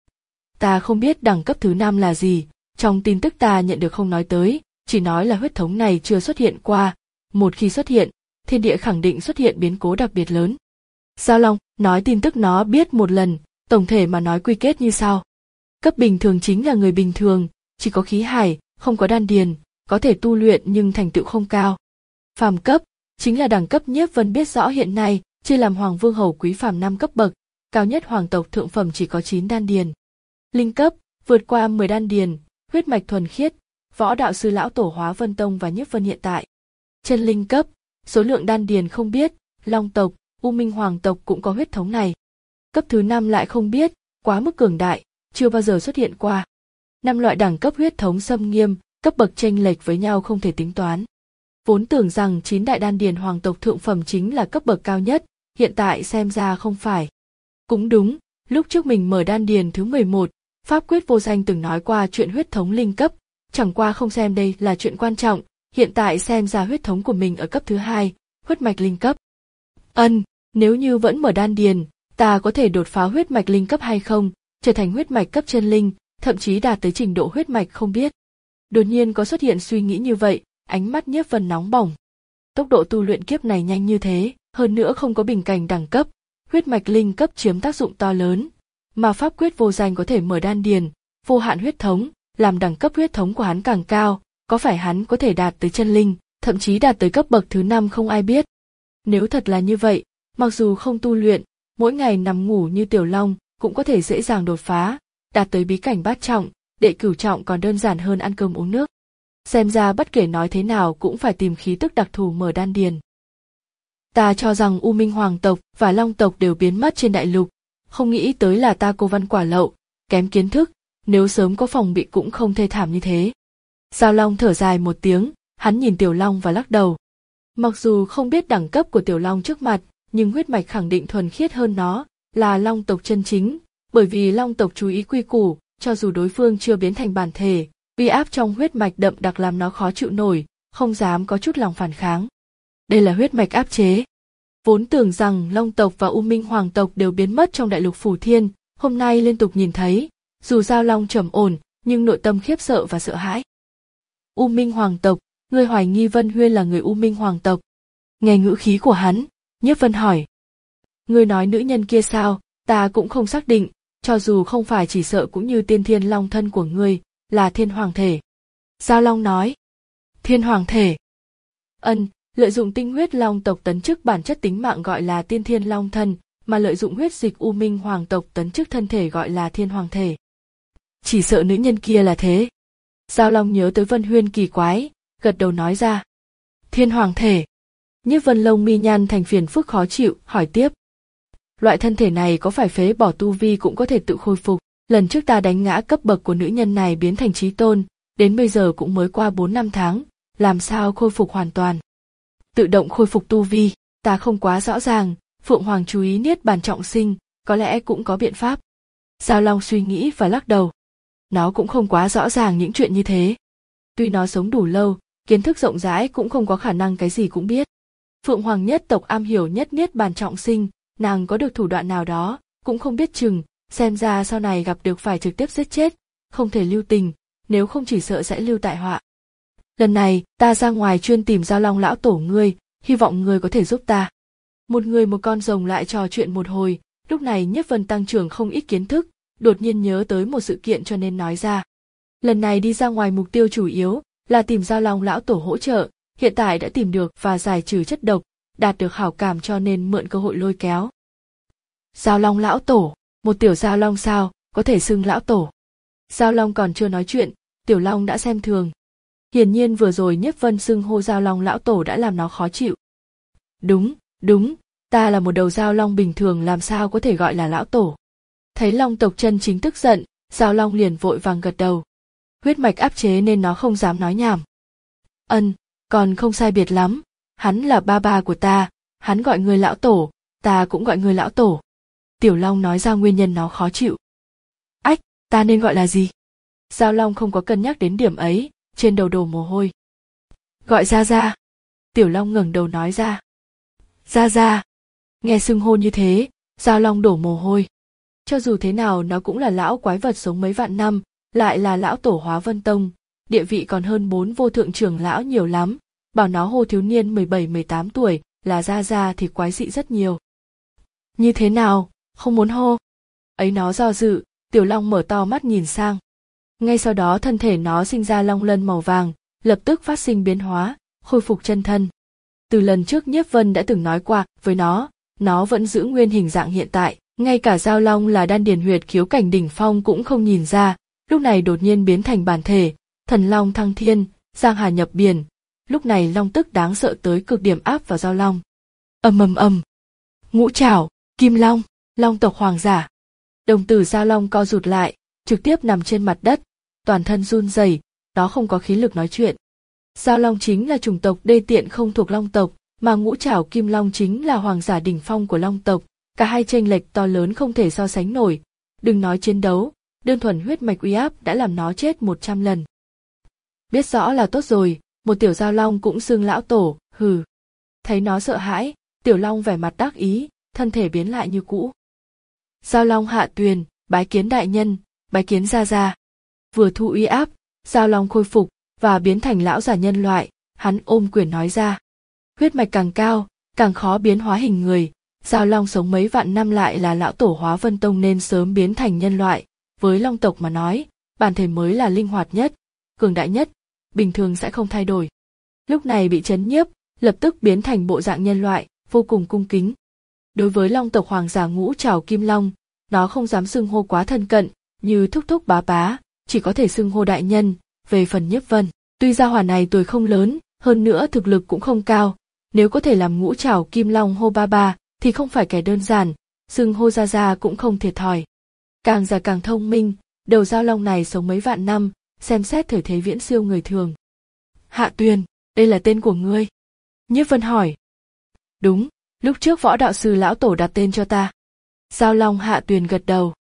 Ta không biết đẳng cấp thứ năm là gì, trong tin tức ta nhận được không nói tới, chỉ nói là huyết thống này chưa xuất hiện qua, một khi xuất hiện, thiên địa khẳng định xuất hiện biến cố đặc biệt lớn. Giao Long nói tin tức nó biết một lần, tổng thể mà nói quy kết như sau. Cấp bình thường chính là người bình thường, chỉ có khí hải, không có đan điền, có thể tu luyện nhưng thành tựu không cao. Phàm cấp, chính là đẳng cấp Nhiếp Vân biết rõ hiện nay, chia làm hoàng vương hầu quý phàm năm cấp bậc, cao nhất hoàng tộc thượng phẩm chỉ có chín đan điền. Linh cấp, vượt qua mười đan điền, huyết mạch thuần khiết, võ đạo sư lão tổ Hóa Vân Tông và Nhiếp Vân hiện tại. Chân linh cấp, số lượng đan điền không biết, long tộc, U Minh hoàng tộc cũng có huyết thống này. Cấp thứ năm lại không biết, quá mức cường đại, chưa bao giờ xuất hiện qua. Năm loại đẳng cấp huyết thống xâm nghiêm, cấp bậc chênh lệch với nhau không thể tính toán. Vốn tưởng rằng chín đại đan điền hoàng tộc thượng phẩm chính là cấp bậc cao nhất, hiện tại xem ra không phải. Cũng đúng, lúc trước mình mở đan điền thứ mười một, Pháp Quyết Vô Danh từng nói qua chuyện huyết thống linh cấp, chẳng qua không xem đây là chuyện quan trọng, hiện tại xem ra huyết thống của mình ở cấp thứ hai, huyết mạch linh cấp. Ân, nếu như vẫn mở đan điền, ta có thể đột phá huyết mạch linh cấp hay không, trở thành huyết mạch cấp chân linh, thậm chí đạt tới trình độ huyết mạch không biết. Đột nhiên có xuất hiện suy nghĩ như vậy, ánh mắt Nhiếp Vân nóng bỏng. Tốc độ tu luyện kiếp này nhanh như thế, hơn nữa không có bình cảnh đẳng cấp, huyết mạch linh cấp chiếm tác dụng to lớn, mà Pháp Quyết Vô Danh có thể mở đan điền, vô hạn huyết thống, làm đẳng cấp huyết thống của hắn càng cao, có phải hắn có thể đạt tới chân linh, thậm chí đạt tới cấp bậc thứ năm không ai biết. Nếu thật là như vậy, mặc dù không tu luyện, mỗi ngày nằm ngủ như Tiểu Long cũng có thể dễ dàng đột phá, đạt tới bí cảnh bát trọng, đệ cửu trọng còn đơn giản hơn ăn cơm uống nước. Xem ra bất kể nói thế nào cũng phải tìm khí tức đặc thù mở đan điền. Ta cho rằng U Minh hoàng tộc và Long tộc đều biến mất trên đại lục, không nghĩ tới là ta cô văn quả lậu, kém kiến thức, nếu sớm có phòng bị cũng không thê thảm như thế. Giao Long thở dài một tiếng, hắn nhìn Tiểu Long và lắc đầu. Mặc dù không biết đẳng cấp của Tiểu Long trước mặt, nhưng huyết mạch khẳng định thuần khiết hơn nó, là Long tộc chân chính, bởi vì Long tộc chú ý quy củ, cho dù đối phương chưa biến thành bản thể, uy áp trong huyết mạch đậm đặc làm nó khó chịu nổi, không dám có chút lòng phản kháng. Đây là huyết mạch áp chế. Vốn tưởng rằng Long tộc và U Minh hoàng tộc đều biến mất trong đại lục Phù Thiên, hôm nay liên tục nhìn thấy, dù Giao Long trầm ổn, nhưng nội tâm khiếp sợ và sợ hãi. U Minh hoàng tộc, ngươi hoài nghi Vân Huyên là người U Minh hoàng tộc. Nghe ngữ khí của hắn, Nhiếp Vân hỏi. Ngươi nói nữ nhân kia sao, ta cũng không xác định, cho dù không phải chỉ sợ cũng như tiên thiên long thân của ngươi, là thiên hoàng thể. Giao Long nói. Thiên hoàng thể. Ân, lợi dụng tinh huyết long tộc tấn chức bản chất tính mạng gọi là tiên thiên long thân, mà lợi dụng huyết dịch U Minh hoàng tộc tấn chức thân thể gọi là thiên hoàng thể. Chỉ sợ nữ nhân kia là thế. Giao Long nhớ tới Vân Huyên kỳ quái, gật đầu nói ra. Thiên hoàng thể. Nhiếp Vân lông mi nhăn thành phiền phức khó chịu, hỏi tiếp. Loại thân thể này có phải phế bỏ tu vi cũng có thể tự khôi phục, lần trước ta đánh ngã cấp bậc của nữ nhân này biến thành chí tôn, đến bây giờ cũng mới qua bốn năm tháng, làm sao khôi phục hoàn toàn. Tự động khôi phục tu vi, ta không quá rõ ràng, Phượng Hoàng chú ý niết bàn trọng sinh, có lẽ cũng có biện pháp. Giao Long suy nghĩ và lắc đầu. Nó cũng không quá rõ ràng những chuyện như thế. Tuy nó sống đủ lâu, kiến thức rộng rãi cũng không có khả năng cái gì cũng biết. Phượng Hoàng nhất tộc am hiểu nhất niết bàn trọng sinh, nàng có được thủ đoạn nào đó, cũng không biết chừng, xem ra sau này gặp được phải trực tiếp giết chết, không thể lưu tình, nếu không chỉ sợ sẽ lưu tại họa. Lần này ta ra ngoài chuyên tìm Giao Long lão tổ ngươi, hy vọng ngươi có thể giúp ta. Một người một con rồng lại trò chuyện một hồi, lúc này Nhiếp Vân tăng trưởng không ít kiến thức, đột nhiên nhớ tới một sự kiện cho nên nói ra. Lần này đi ra ngoài mục tiêu chủ yếu là tìm Giao Long lão tổ hỗ trợ, hiện tại đã tìm được và giải trừ chất độc, đạt được hảo cảm cho nên mượn cơ hội lôi kéo. Giao Long lão tổ, một tiểu Giao Long sao, có thể xưng lão tổ. Giao Long còn chưa nói chuyện, Tiểu Long đã xem thường. Hiển nhiên vừa rồi Nhiếp Vân xưng hô Giao Long lão tổ đã làm nó khó chịu. Đúng, đúng, ta là một đầu Giao Long bình thường làm sao có thể gọi là lão tổ. Thấy Long tộc chân chính tức giận, Giao Long liền vội vàng gật đầu. Huyết mạch áp chế nên nó không dám nói nhảm. Ân, còn không sai biệt lắm, hắn là ba ba của ta, hắn gọi người lão tổ, ta cũng gọi người lão tổ. Tiểu Long nói ra nguyên nhân nó khó chịu. Ách, ta nên gọi là gì? Giao Long không có cân nhắc đến điểm ấy, trên đầu đổ mồ hôi. Gọi Gia Gia. Tiểu Long ngẩng đầu nói ra. Gia Gia. Nghe xưng hô như thế, Giao Long đổ mồ hôi. Cho dù thế nào nó cũng là lão quái vật sống mấy vạn năm, lại là lão tổ Hóa Vân Tông, địa vị còn hơn bốn vô thượng trưởng lão nhiều lắm, bảo nó hô thiếu niên mười bảy mười tám tuổi là Gia Gia thì quái dị rất nhiều. Như thế nào, không muốn hô? Ấy nó do dự, Tiểu Long mở to mắt nhìn sang. Ngay sau đó thân thể nó sinh ra long lân màu vàng, lập tức phát sinh biến hóa, khôi phục chân thân. Từ lần trước Nhiếp Vân đã từng nói qua với nó, nó vẫn giữ nguyên hình dạng hiện tại, ngay cả Giao Long là đan điền huyệt khiếu cảnh đỉnh phong cũng không nhìn ra, lúc này đột nhiên biến thành bản thể, thần long thăng thiên, giang hà nhập biển, lúc này long tức đáng sợ tới cực điểm áp vào Giao Long. Ầm ầm ầm. Ngũ trảo, Kim Long, Long tộc hoàng giả. Đồng tử Giao Long co rụt lại, trực tiếp nằm trên mặt đất, toàn thân run rẩy, nó không có khí lực nói chuyện. Giao Long chính là chủng tộc đê tiện không thuộc Long tộc, mà Ngũ trảo Kim Long chính là hoàng giả đỉnh phong của Long tộc, cả hai chênh lệch to lớn không thể so sánh nổi. Đừng nói chiến đấu, đơn thuần huyết mạch uy áp đã làm nó chết một trăm lần. Biết rõ là tốt rồi, một tiểu Giao Long cũng xưng lão tổ, hừ. Thấy nó sợ hãi, Tiểu Long vẻ mặt đắc ý, thân thể biến lại như cũ. Giao Long hạ tuyền, bái kiến đại nhân, bái kiến Gia Gia. Vừa thu uy áp, Giao Long khôi phục và biến thành lão giả nhân loại, hắn ôm quyền nói ra. Huyết mạch càng cao, càng khó biến hóa hình người, Giao Long sống mấy vạn năm lại là lão tổ Hóa Vân Tông nên sớm biến thành nhân loại, với Long tộc mà nói, bản thể mới là linh hoạt nhất, cường đại nhất, bình thường sẽ không thay đổi. Lúc này bị chấn nhiếp, lập tức biến thành bộ dạng nhân loại, vô cùng cung kính. Đối với Long tộc hoàng giả Ngũ trảo Kim Long, nó không dám xưng hô quá thân cận, như thúc thúc bá bá, chỉ có thể xưng hô đại nhân. Về phần Nhiếp Vân, tuy gia hỏa này tuổi không lớn, hơn nữa thực lực cũng không cao, nếu có thể làm Ngũ trảo Kim Long hô ba ba, thì không phải kẻ đơn giản, xưng hô Gia Gia cũng không thiệt thòi. Càng già càng thông minh, đầu Giao Long này sống mấy vạn năm, xem xét thời thế viễn siêu người thường. Hạ Tuyền, đây là tên của ngươi? Nhiếp Vân hỏi. Đúng, lúc trước võ đạo sư lão tổ đặt tên cho ta. Giao Long Hạ Tuyền gật đầu.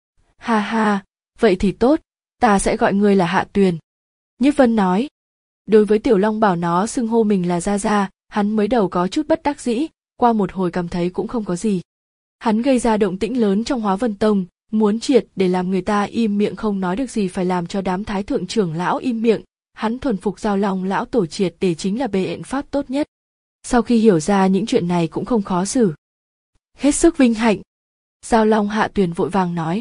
Ha ha, vậy thì tốt, ta sẽ gọi ngươi là Hạ Tuyền. Nhiếp Vân nói. Đối với Tiểu Long bảo nó xưng hô mình là Gia Gia, hắn mới đầu có chút bất đắc dĩ, qua một hồi cảm thấy cũng không có gì. Hắn gây ra động tĩnh lớn trong Hóa Vân Tông, muốn triệt để làm người ta im miệng không nói được gì phải làm cho đám thái thượng trưởng lão im miệng, hắn thuần phục Giao Long lão tổ triệt để chính là biện pháp tốt nhất. Sau khi hiểu ra những chuyện này cũng không khó xử. Hết sức vinh hạnh. Giao Long Hạ Tuyền vội vàng nói.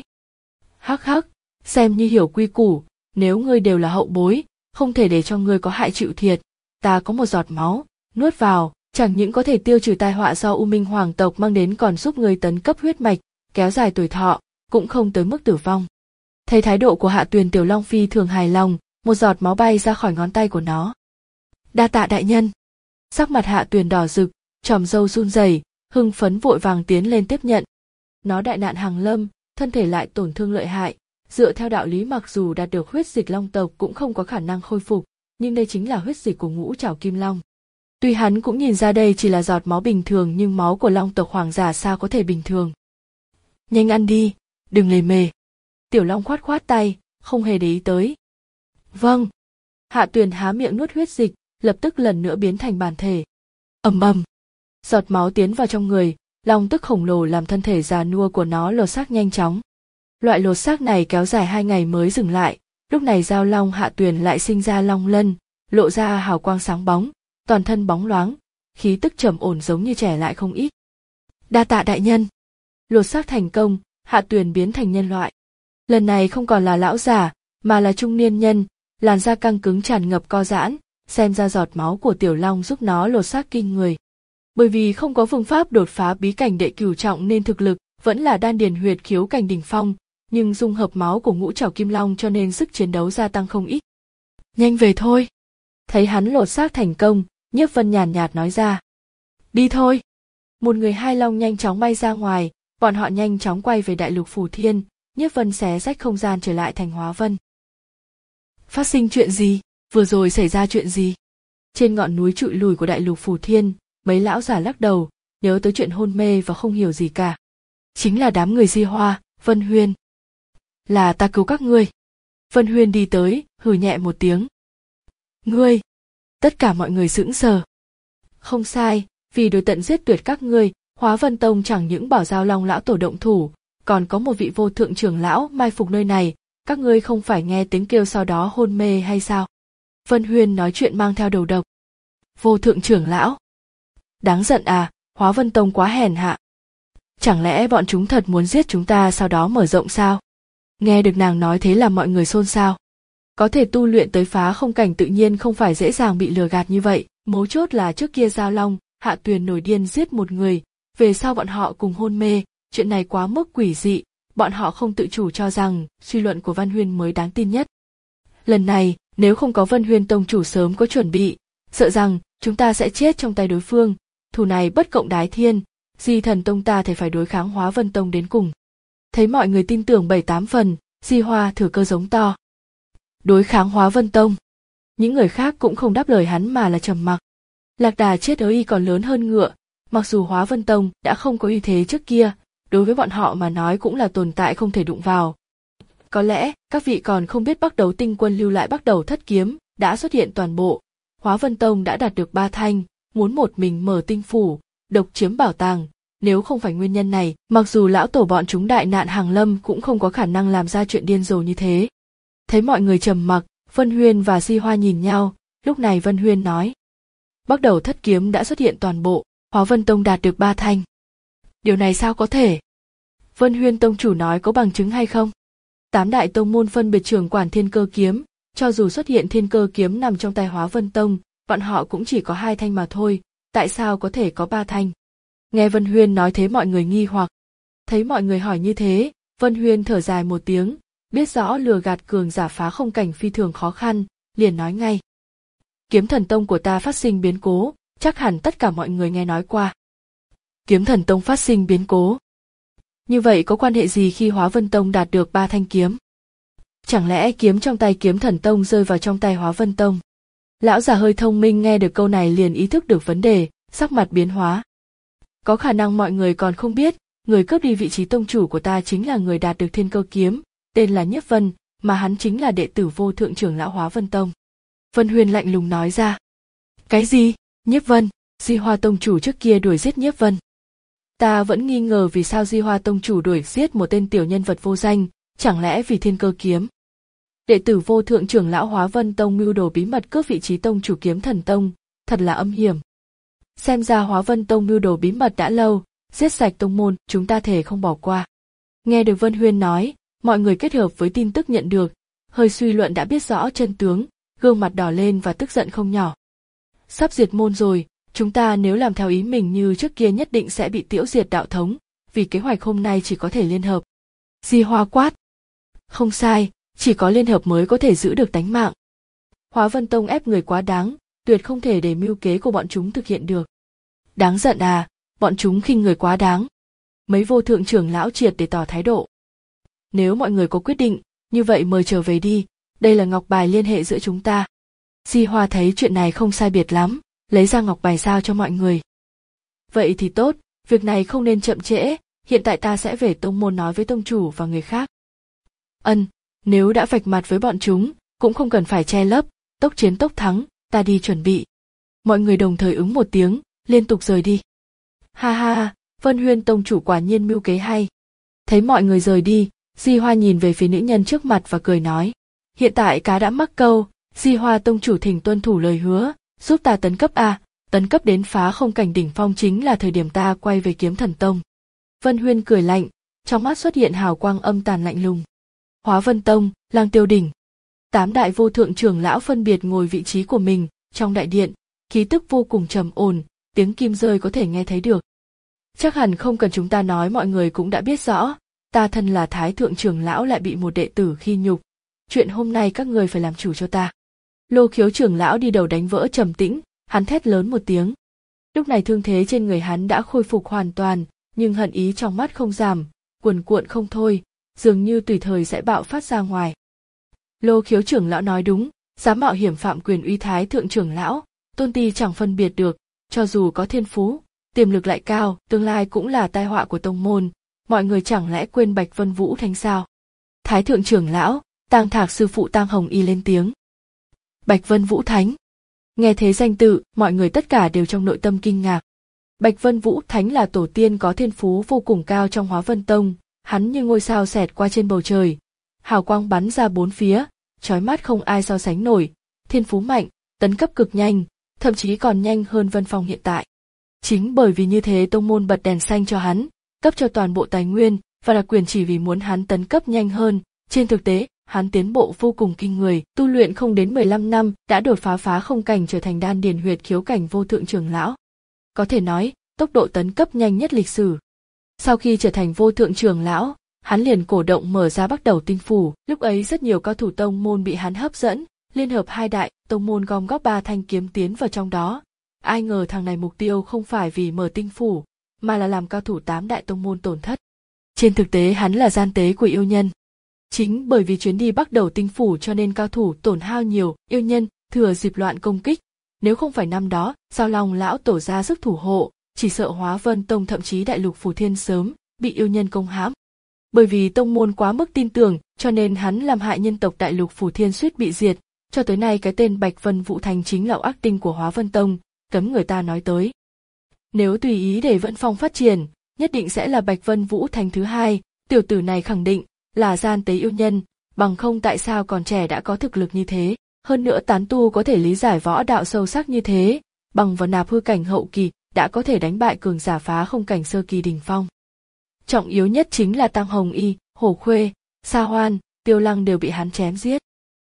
Hắc hắc, xem như hiểu quy củ, nếu ngươi đều là hậu bối, không thể để cho ngươi có hại chịu thiệt. Ta có một giọt máu, nuốt vào, chẳng những có thể tiêu trừ tai họa do U Minh Hoàng tộc mang đến còn giúp ngươi tấn cấp huyết mạch, kéo dài tuổi thọ, cũng không tới mức tử vong. Thấy thái độ của Hạ Tuyền, Tiểu Long phi thường hài lòng, một giọt máu bay ra khỏi ngón tay của nó. Đa tạ đại nhân. Sắc mặt Hạ Tuyền đỏ rực, tròm râu run rẩy, hưng phấn vội vàng tiến lên tiếp nhận. Nó đại nạn hàng lâm, thân thể lại tổn thương lợi hại, dựa theo đạo lý mặc dù đạt được huyết dịch Long tộc cũng không có khả năng khôi phục, nhưng đây chính là huyết dịch của Ngũ trảo Kim Long. Tuy hắn cũng nhìn ra đây chỉ là giọt máu bình thường nhưng máu của Long tộc hoàng giả sao có thể bình thường. Nhanh ăn đi, đừng lề mề. Tiểu Long khoát khoát tay, không hề để ý tới. Vâng. Hạ Tuyền há miệng nuốt huyết dịch, lập tức lần nữa biến thành bản thể. Ầm ầm. Giọt máu tiến vào trong người, long tức khổng lồ làm thân thể già nua của nó lột xác nhanh chóng. Loại lột xác này kéo dài hai ngày mới dừng lại, lúc này Giao Long Hạ Tuyền lại sinh ra long lân, lộ ra hào quang sáng bóng, toàn thân bóng loáng, khí tức trầm ổn giống như trẻ lại không ít. Đa tạ đại nhân. Lột xác thành công, Hạ Tuyền biến thành nhân loại. Lần này không còn là lão giả, mà là trung niên nhân, làn da căng cứng tràn ngập co giãn, xem ra giọt máu của Tiểu Long giúp nó lột xác kinh người. Bởi vì không có phương pháp đột phá bí cảnh đệ cửu trọng nên thực lực vẫn là đan điền huyệt khiếu cảnh đỉnh phong, nhưng dung hợp máu của ngũ trảo kim long cho nên sức chiến đấu gia tăng không ít. Nhanh về thôi. Thấy hắn lột xác thành công, Nhiếp Vân nhàn nhạt nói ra. Đi thôi. Một người hai long nhanh chóng bay ra ngoài, bọn họ nhanh chóng quay về đại lục Phù Thiên, Nhiếp Vân xé rách không gian trở lại thành Hóa Vân. Phát sinh chuyện gì? Vừa rồi xảy ra chuyện gì? Trên ngọn núi trụi lùi của đại lục Phù Thiên, mấy lão già lắc đầu, nhớ tới chuyện hôn mê và không hiểu gì cả. Chính là đám người Di Hoa, Vân Huyên. Là ta cứu các ngươi. Vân Huyên đi tới, hừ nhẹ một tiếng. Ngươi! Tất cả mọi người sững sờ. Không sai, vì đối tận giết tuyệt các ngươi, Hóa Vân Tông chẳng những bảo Giao Long lão tổ động thủ, còn có một vị vô thượng trưởng lão mai phục nơi này, các ngươi không phải nghe tiếng kêu sau đó hôn mê hay sao? Vân Huyên nói chuyện mang theo đầu độc. Vô thượng trưởng lão? Đáng giận à, Hóa Vân Tông quá hèn hạ. Chẳng lẽ bọn chúng thật muốn giết chúng ta sau đó mở rộng sao? Nghe được nàng nói thế là mọi người xôn xao. Có thể tu luyện tới phá không cảnh tự nhiên không phải dễ dàng bị lừa gạt như vậy, mấu chốt là trước kia Giao Long, Hạ Tuyền nổi điên giết một người, về sau bọn họ cùng hôn mê, chuyện này quá mức quỷ dị, bọn họ không tự chủ cho rằng suy luận của Vân Huyên mới đáng tin nhất. Lần này, nếu không có Vân Huyên tông chủ sớm có chuẩn bị, sợ rằng chúng ta sẽ chết trong tay đối phương, thù này bất cộng đái thiên, Di Thần Tông ta thể phải đối kháng Hóa Vân Tông đến cùng. Thấy mọi người tin tưởng bảy tám phần, Di Hoa thừa cơ giống to. Đối kháng Hóa Vân Tông. Những người khác cũng không đáp lời hắn mà là trầm mặc. Lạc đà chết ở y còn lớn hơn ngựa, mặc dù Hóa Vân Tông đã không có uy thế trước kia, đối với bọn họ mà nói cũng là tồn tại không thể đụng vào. Có lẽ, các vị còn không biết Bắc Đấu Tinh Quân lưu lại Bắc Đầu Thất Kiếm, đã xuất hiện toàn bộ. Hóa Vân Tông đã đạt được ba thanh, muốn một mình mở tinh phủ, độc chiếm bảo tàng. Nếu không phải nguyên nhân này, mặc dù lão tổ bọn chúng đại nạn hàng lâm cũng không có khả năng làm ra chuyện điên rồ như thế. Thấy mọi người trầm mặc, Vân Huyên và Di Hoa nhìn nhau, lúc này Vân Huyên nói. Bắc Đầu Thất Kiếm đã xuất hiện toàn bộ, Hóa Vân Tông đạt được ba thanh. Điều này sao có thể? Vân Huyên tông chủ nói có bằng chứng hay không? Tám đại tông môn phân biệt trưởng quản Thiên Cơ Kiếm, cho dù xuất hiện Thiên Cơ Kiếm nằm trong tay Hóa Vân Tông, bọn họ cũng chỉ có hai thanh mà thôi, tại sao có thể có ba thanh? Nghe Vân Huyên nói thế mọi người nghi hoặc. Thấy mọi người hỏi như thế, Vân Huyên thở dài một tiếng, biết rõ lừa gạt cường giả phá không cảnh phi thường khó khăn, liền nói ngay. Kiếm Thần Tông của ta phát sinh biến cố, chắc hẳn tất cả mọi người nghe nói qua. Kiếm Thần Tông phát sinh biến cố. Như vậy có quan hệ gì khi Hóa Vân Tông đạt được ba thanh kiếm? Chẳng lẽ kiếm trong tay Kiếm Thần Tông rơi vào trong tay Hóa Vân Tông? Lão già hơi thông minh nghe được câu này liền ý thức được vấn đề, sắc mặt biến hóa. Có khả năng mọi người còn không biết, người cướp đi vị trí tông chủ của ta chính là người đạt được Thiên Cơ Kiếm, tên là Nhiếp Vân, mà hắn chính là đệ tử vô thượng trưởng lão Hóa Vân Tông. Vân Huyên lạnh lùng nói ra. Cái gì? Nhiếp Vân? Di Hoa tông chủ trước kia đuổi giết Nhiếp Vân. Ta vẫn nghi ngờ vì sao Di Hoa tông chủ đuổi giết một tên tiểu nhân vật vô danh, chẳng lẽ vì Thiên Cơ Kiếm? Đệ tử vô thượng trưởng lão Hóa Vân Tông mưu đồ bí mật cướp vị trí tông chủ Kiếm Thần Tông, thật là âm hiểm. Xem ra Hóa Vân Tông mưu đồ bí mật đã lâu, giết sạch tông môn, chúng ta thể không bỏ qua. Nghe được Vân Huyên nói, mọi người kết hợp với tin tức nhận được, hơi suy luận đã biết rõ chân tướng, gương mặt đỏ lên và tức giận không nhỏ. Sắp diệt môn rồi, chúng ta nếu làm theo ý mình như trước kia nhất định sẽ bị tiễu diệt đạo thống, vì kế hoạch hôm nay chỉ có thể liên hợp. Di Hoa quát. Không sai, chỉ có liên hợp mới có thể giữ được tánh mạng. Hóa Vân Tông ép người quá đáng, tuyệt không thể để mưu kế của bọn chúng thực hiện được. Đáng giận à, bọn chúng khinh người quá đáng. Mấy vô thượng trưởng lão triệt để tỏ thái độ. Nếu mọi người có quyết định, như vậy mời trở về đi, đây là ngọc bài liên hệ giữa chúng ta. Di Hoa thấy chuyện này không sai biệt lắm, lấy ra ngọc bài giao cho mọi người. Vậy thì tốt, việc này không nên chậm trễ, hiện tại ta sẽ về tông môn nói với tông chủ và người khác. Ân, nếu đã vạch mặt với bọn chúng, cũng không cần phải che lấp, tốc chiến tốc thắng, ta đi chuẩn bị. Mọi người đồng thời ứng một tiếng, liên tục rời đi. Ha ha ha, Vân Huyên tông chủ quả nhiên mưu kế hay. Thấy mọi người rời đi, Di Hoa nhìn về phía nữ nhân trước mặt và cười nói. Hiện tại cá đã mắc câu, Di Hoa tông chủ thỉnh tuân thủ lời hứa, giúp ta tấn cấp a, tấn cấp đến phá không cảnh đỉnh phong chính là thời điểm ta quay về Kiếm Thần Tông. Vân Huyên cười lạnh, trong mắt xuất hiện hào quang âm tàn lạnh lùng. Hóa Vân Tông, Lang Tiêu đỉnh. Tám đại vô thượng trưởng lão phân biệt ngồi vị trí của mình, trong đại điện, khí tức vô cùng trầm ổn, tiếng kim rơi có thể nghe thấy được. Chắc hẳn không cần chúng ta nói mọi người cũng đã biết rõ, ta thân là Thái thượng trưởng lão lại bị một đệ tử khi nhục. Chuyện hôm nay các người phải làm chủ cho ta. Lô Khiếu trưởng lão đi đầu đánh vỡ trầm tĩnh, hắn thét lớn một tiếng. Lúc này thương thế trên người hắn đã khôi phục hoàn toàn, nhưng hận ý trong mắt không giảm, cuồn cuộn không thôi, dường như tùy thời sẽ bạo phát ra ngoài. Lô Khiếu trưởng lão nói đúng, dám mạo hiểm phạm quyền uy Thái thượng trưởng lão, tôn ti chẳng phân biệt được, cho dù có thiên phú, tiềm lực lại cao, tương lai cũng là tai họa của tông môn, mọi người chẳng lẽ quên Bạch Vân Vũ Thánh sao? Thái thượng trưởng lão, Tang Thạc sư phụ Tang Hồng Y lên tiếng. Bạch Vân Vũ Thánh. Nghe thế danh tự, mọi người tất cả đều trong nội tâm kinh ngạc. Bạch Vân Vũ Thánh là tổ tiên có thiên phú vô cùng cao trong Hóa Vân Tông, hắn như ngôi sao xẹt qua trên bầu trời, hào quang bắn ra bốn phía, chói mắt không ai so sánh nổi, thiên phú mạnh, tấn cấp cực nhanh, thậm chí còn nhanh hơn Vân Phong hiện tại. Chính bởi vì như thế tông môn bật đèn xanh cho hắn, cấp cho toàn bộ tài nguyên và đặc quyền chỉ vì muốn hắn tấn cấp nhanh hơn. Trên thực tế, hắn tiến bộ vô cùng kinh người, tu luyện không đến mười lăm năm đã đột phá phá không cảnh trở thành đan điền huyệt khiếu cảnh vô thượng trưởng lão. Có thể nói, tốc độ tấn cấp nhanh nhất lịch sử. Sau khi trở thành vô thượng trưởng lão, hắn liền cổ động mở ra Bắc Đầu Tinh Phủ, lúc ấy rất nhiều cao thủ tông môn bị hắn hấp dẫn, liên hợp hai đại tông môn gom góp ba thanh kiếm tiến vào trong đó. Ai ngờ thằng này mục tiêu không phải vì mở tinh phủ, mà là làm cao thủ tám đại tông môn tổn thất. Trên thực tế hắn là gian tế của yêu nhân. Chính bởi vì chuyến đi Bắc Đầu Tinh Phủ cho nên cao thủ tổn hao nhiều, yêu nhân thừa dịp loạn công kích. Nếu không phải năm đó, Giao Long lão tổ ra sức thủ hộ, chỉ sợ Hóa Vân Tông thậm chí Đại Lục Phù Thiên sớm bị yêu nhân công hãm. Bởi vì tông môn quá mức tin tưởng, cho nên hắn làm hại nhân tộc Đại Lục Phù Thiên suýt bị diệt. Cho tới nay cái tên Bạch Vân Vũ Thành chính là ác tinh của Hóa Vân Tông, cấm người ta nói tới. Nếu tùy ý để Vân Phong phát triển, nhất định sẽ là Bạch Vân Vũ Thành thứ hai. Tiểu tử này khẳng định là gian tế yêu nhân, bằng không tại sao còn trẻ đã có thực lực như thế. Hơn nữa tán tu có thể lý giải võ đạo sâu sắc như thế, bằng vào nạp hư cảnh hậu kỳ đã có thể đánh bại cường giả phá không cảnh sơ kỳ đỉnh phong. Trọng yếu nhất chính là Tăng Hồng Y, Hổ Khuê, Sa Hoan, Tiêu Lăng đều bị hắn chém giết.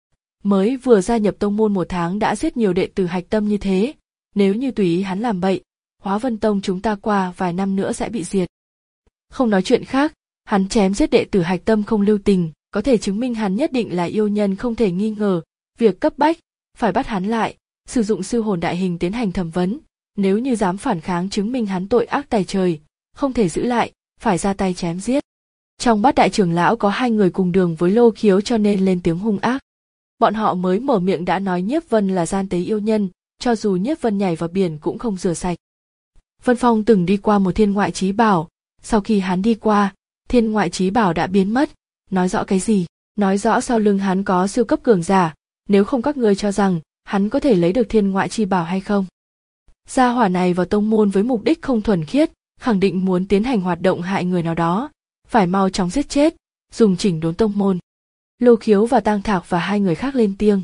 Mới vừa gia nhập tông môn một tháng đã giết nhiều đệ tử hạch tâm như thế, nếu như tùy ý hắn làm bậy, Hóa Vân Tông chúng ta qua vài năm nữa sẽ bị diệt. Không nói chuyện khác, hắn chém giết đệ tử hạch tâm không lưu tình, có thể chứng minh hắn nhất định là yêu nhân không thể nghi ngờ. Việc cấp bách, phải bắt hắn lại, sử dụng sư hồn đại hình tiến hành thẩm vấn, nếu như dám phản kháng chứng minh hắn tội ác tày trời, không thể giữ lại, phải ra tay chém giết. Trong bát đại trưởng lão có hai người cùng đường với Lô Khiếu cho nên lên tiếng hung ác. Bọn họ mới mở miệng đã nói Nhiếp Vân là gian tế yêu nhân, cho dù Nhiếp Vân nhảy vào biển cũng không rửa sạch. Vân Phong từng đi qua một thiên ngoại chí bảo, sau khi hắn đi qua, thiên ngoại chí bảo đã biến mất, nói rõ cái gì? Nói rõ sau lưng hắn có siêu cấp cường giả, nếu không các ngươi cho rằng hắn có thể lấy được thiên ngoại chi bảo hay không? Gia hỏa này vào tông môn với mục đích không thuần khiết, khẳng định muốn tiến hành hoạt động hại người nào đó, phải mau chóng giết chết, dùng chỉnh đốn tông môn. Lô Khiếu và Tang Thạc và hai người khác lên tiếng.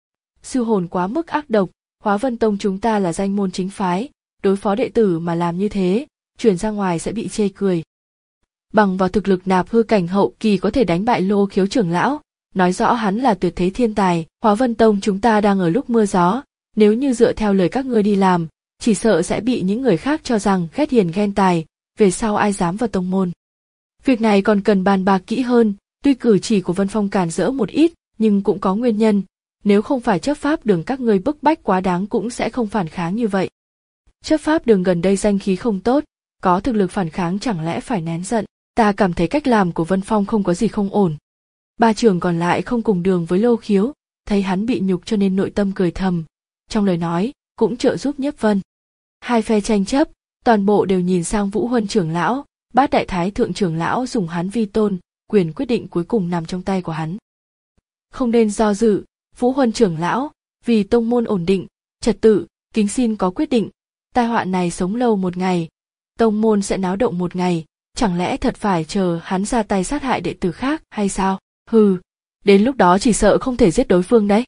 Sư hồn quá mức ác độc, Hóa Vân Tông chúng ta là danh môn chính phái, đối phó đệ tử mà làm như thế, truyền ra ngoài sẽ bị chê cười. Bằng vào thực lực nạp hư cảnh hậu kỳ có thể đánh bại Lô Khiếu trưởng lão, nói rõ hắn là tuyệt thế thiên tài. Hóa Vân Tông chúng ta đang ở lúc mưa gió, nếu như dựa theo lời các ngươi đi làm, chỉ sợ sẽ bị những người khác cho rằng ghét hiền ghen tài, về sau ai dám vào tông môn. Việc này còn cần bàn bạc kỹ hơn, tuy cử chỉ của Vân Phong cản rỡ một ít, nhưng cũng có nguyên nhân, nếu không phải chấp pháp đường các ngươi bức bách quá đáng cũng sẽ không phản kháng như vậy. Chấp pháp đường gần đây danh khí không tốt, có thực lực phản kháng chẳng lẽ phải nén giận, ta cảm thấy cách làm của Vân Phong không có gì không ổn. Ba trưởng còn lại không cùng đường với Lô Khiếu, thấy hắn bị nhục cho nên nội tâm cười thầm, trong lời nói cũng trợ giúp Nhiếp Vân. Hai phe tranh chấp, toàn bộ đều nhìn sang Vũ Huân trưởng lão, Bát Đại Thái thượng trưởng lão dùng hắn vi tôn, quyền quyết định cuối cùng nằm trong tay của hắn. Không nên do dự, Vũ Huân trưởng lão, vì tông môn ổn định, trật tự, kính xin có quyết định, tai họa này sống lâu một ngày, tông môn sẽ náo động một ngày, chẳng lẽ thật phải chờ hắn ra tay sát hại đệ tử khác hay sao? Hừ, đến lúc đó chỉ sợ không thể giết đối phương đấy.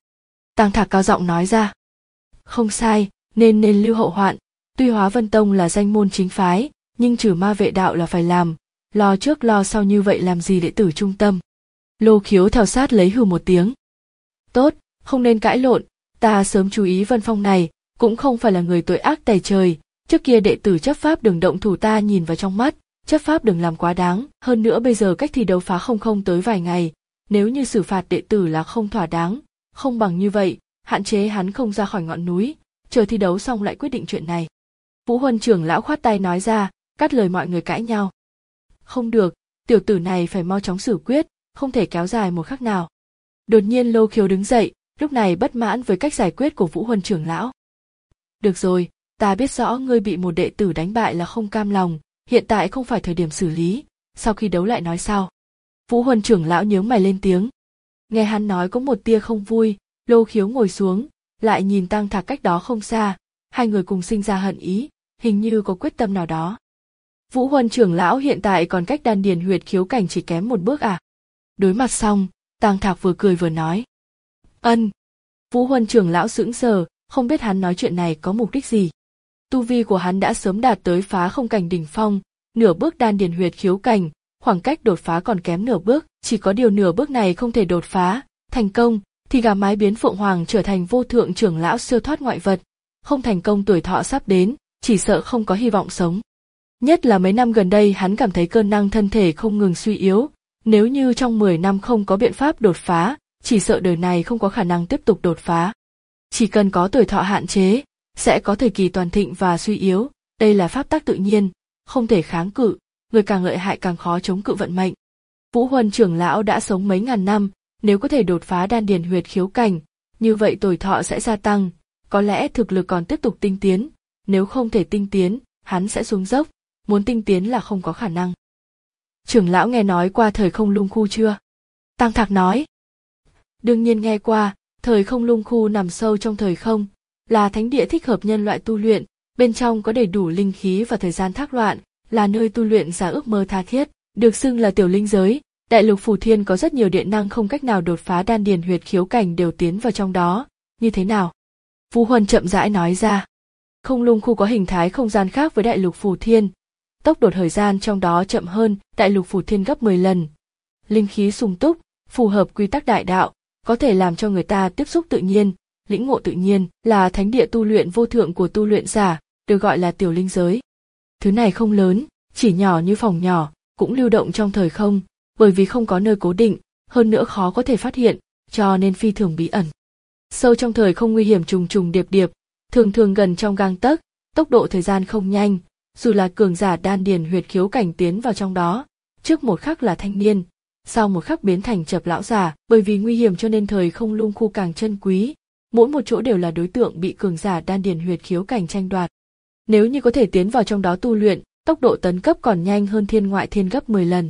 Tang Thạc cao giọng nói ra. Không sai, nên nên lưu hậu hoạn. Tuy Hóa Vân Tông là danh môn chính phái, nhưng trừ ma vệ đạo là phải làm, lo trước lo sau như vậy làm gì đệ tử trung tâm. Lô Khiếu theo sát lấy hừ một tiếng. Tốt, không nên cãi lộn, ta sớm chú ý Vân Phong này, cũng không phải là người tội ác tày trời, trước kia đệ tử chấp pháp đừng động thủ ta nhìn vào trong mắt, chấp pháp đừng làm quá đáng, hơn nữa bây giờ cách thi đấu phá không không tới vài ngày, nếu như xử phạt đệ tử là không thỏa đáng, không bằng như vậy, hạn chế hắn không ra khỏi ngọn núi, chờ thi đấu xong lại quyết định chuyện này. Vũ Huân trưởng lão khoát tay nói ra, cắt lời mọi người cãi nhau. Không được, tiểu tử này phải mau chóng xử quyết, không thể kéo dài một khắc nào. Đột nhiên Lô Khiếu đứng dậy, lúc này bất mãn với cách giải quyết của Vũ Huân trưởng lão. Được rồi, ta biết rõ ngươi bị một đệ tử đánh bại là không cam lòng, hiện tại không phải thời điểm xử lý, sau khi đấu lại nói sau. Vũ Huân trưởng lão nhướng mày lên tiếng. Nghe hắn nói có một tia không vui, Lô Khiếu ngồi xuống, lại nhìn Tang Thạc cách đó không xa, hai người cùng sinh ra hận ý, hình như có quyết tâm nào đó. Vũ Huân trưởng lão hiện tại còn cách đan điền huyệt khiếu cảnh chỉ kém một bước à? Đối mặt xong, Tang Thạc vừa cười vừa nói. Ân. Vũ Huân trưởng lão sững sờ, không biết hắn nói chuyện này có mục đích gì. Tu vi của hắn đã sớm đạt tới phá không cảnh đỉnh phong, nửa bước đan điền huyệt khiếu cảnh, khoảng cách đột phá còn kém nửa bước, chỉ có điều nửa bước này không thể đột phá, thành công thì gà mái biến phượng hoàng trở thành vô thượng trưởng lão siêu thoát ngoại vật, không thành công tuổi thọ sắp đến, chỉ sợ không có hy vọng sống. Nhất là mấy năm gần đây hắn cảm thấy cơ năng thân thể không ngừng suy yếu, nếu như trong mười năm không có biện pháp đột phá, chỉ sợ đời này không có khả năng tiếp tục đột phá. Chỉ cần có tuổi thọ hạn chế, sẽ có thời kỳ toàn thịnh và suy yếu, đây là pháp tắc tự nhiên, không thể kháng cự, người càng lợi hại càng khó chống cự vận mệnh. Vũ Huân trưởng lão đã sống mấy ngàn năm, nếu có thể đột phá đan điền huyệt khiếu cảnh, như vậy tuổi thọ sẽ gia tăng, có lẽ thực lực còn tiếp tục tinh tiến, nếu không thể tinh tiến, hắn sẽ xuống dốc, muốn tinh tiến là không có khả năng. Trưởng lão nghe nói qua thời không lung khu chưa? Tang Thạc nói. Đương nhiên nghe qua, thời không lung khu nằm sâu trong thời không, là thánh địa thích hợp nhân loại tu luyện, bên trong có đầy đủ linh khí và thời gian thác loạn, là nơi tu luyện giả ước mơ tha thiết, được xưng là tiểu linh giới. Đại lục Phù Thiên có rất nhiều điện năng không cách nào đột phá đan điền huyệt khiếu cảnh đều tiến vào trong đó, như thế nào? Vũ Huân chậm rãi nói ra. Không lung khu có hình thái không gian khác với đại lục Phù Thiên, tốc độ thời gian trong đó chậm hơn đại lục Phù Thiên gấp mười lần. Linh khí sung túc, phù hợp quy tắc đại đạo, có thể làm cho người ta tiếp xúc tự nhiên, lĩnh ngộ tự nhiên, là thánh địa tu luyện vô thượng của tu luyện giả, được gọi là tiểu linh giới. Thứ này không lớn, chỉ nhỏ như phòng nhỏ, cũng lưu động trong thời không, bởi vì không có nơi cố định, hơn nữa khó có thể phát hiện, cho nên phi thường bí ẩn. Sâu trong thời không nguy hiểm trùng trùng điệp điệp, thường thường gần trong gang tấc, tốc độ thời gian không nhanh, dù là cường giả đan điền huyệt khiếu cảnh tiến vào trong đó, trước một khắc là thanh niên, sau một khắc biến thành chập lão già, bởi vì nguy hiểm cho nên thời không lung khu càng chân quý, mỗi một chỗ đều là đối tượng bị cường giả đan điền huyệt khiếu cảnh tranh đoạt. Nếu như có thể tiến vào trong đó tu luyện, tốc độ tấn cấp còn nhanh hơn thiên ngoại thiên gấp mười lần.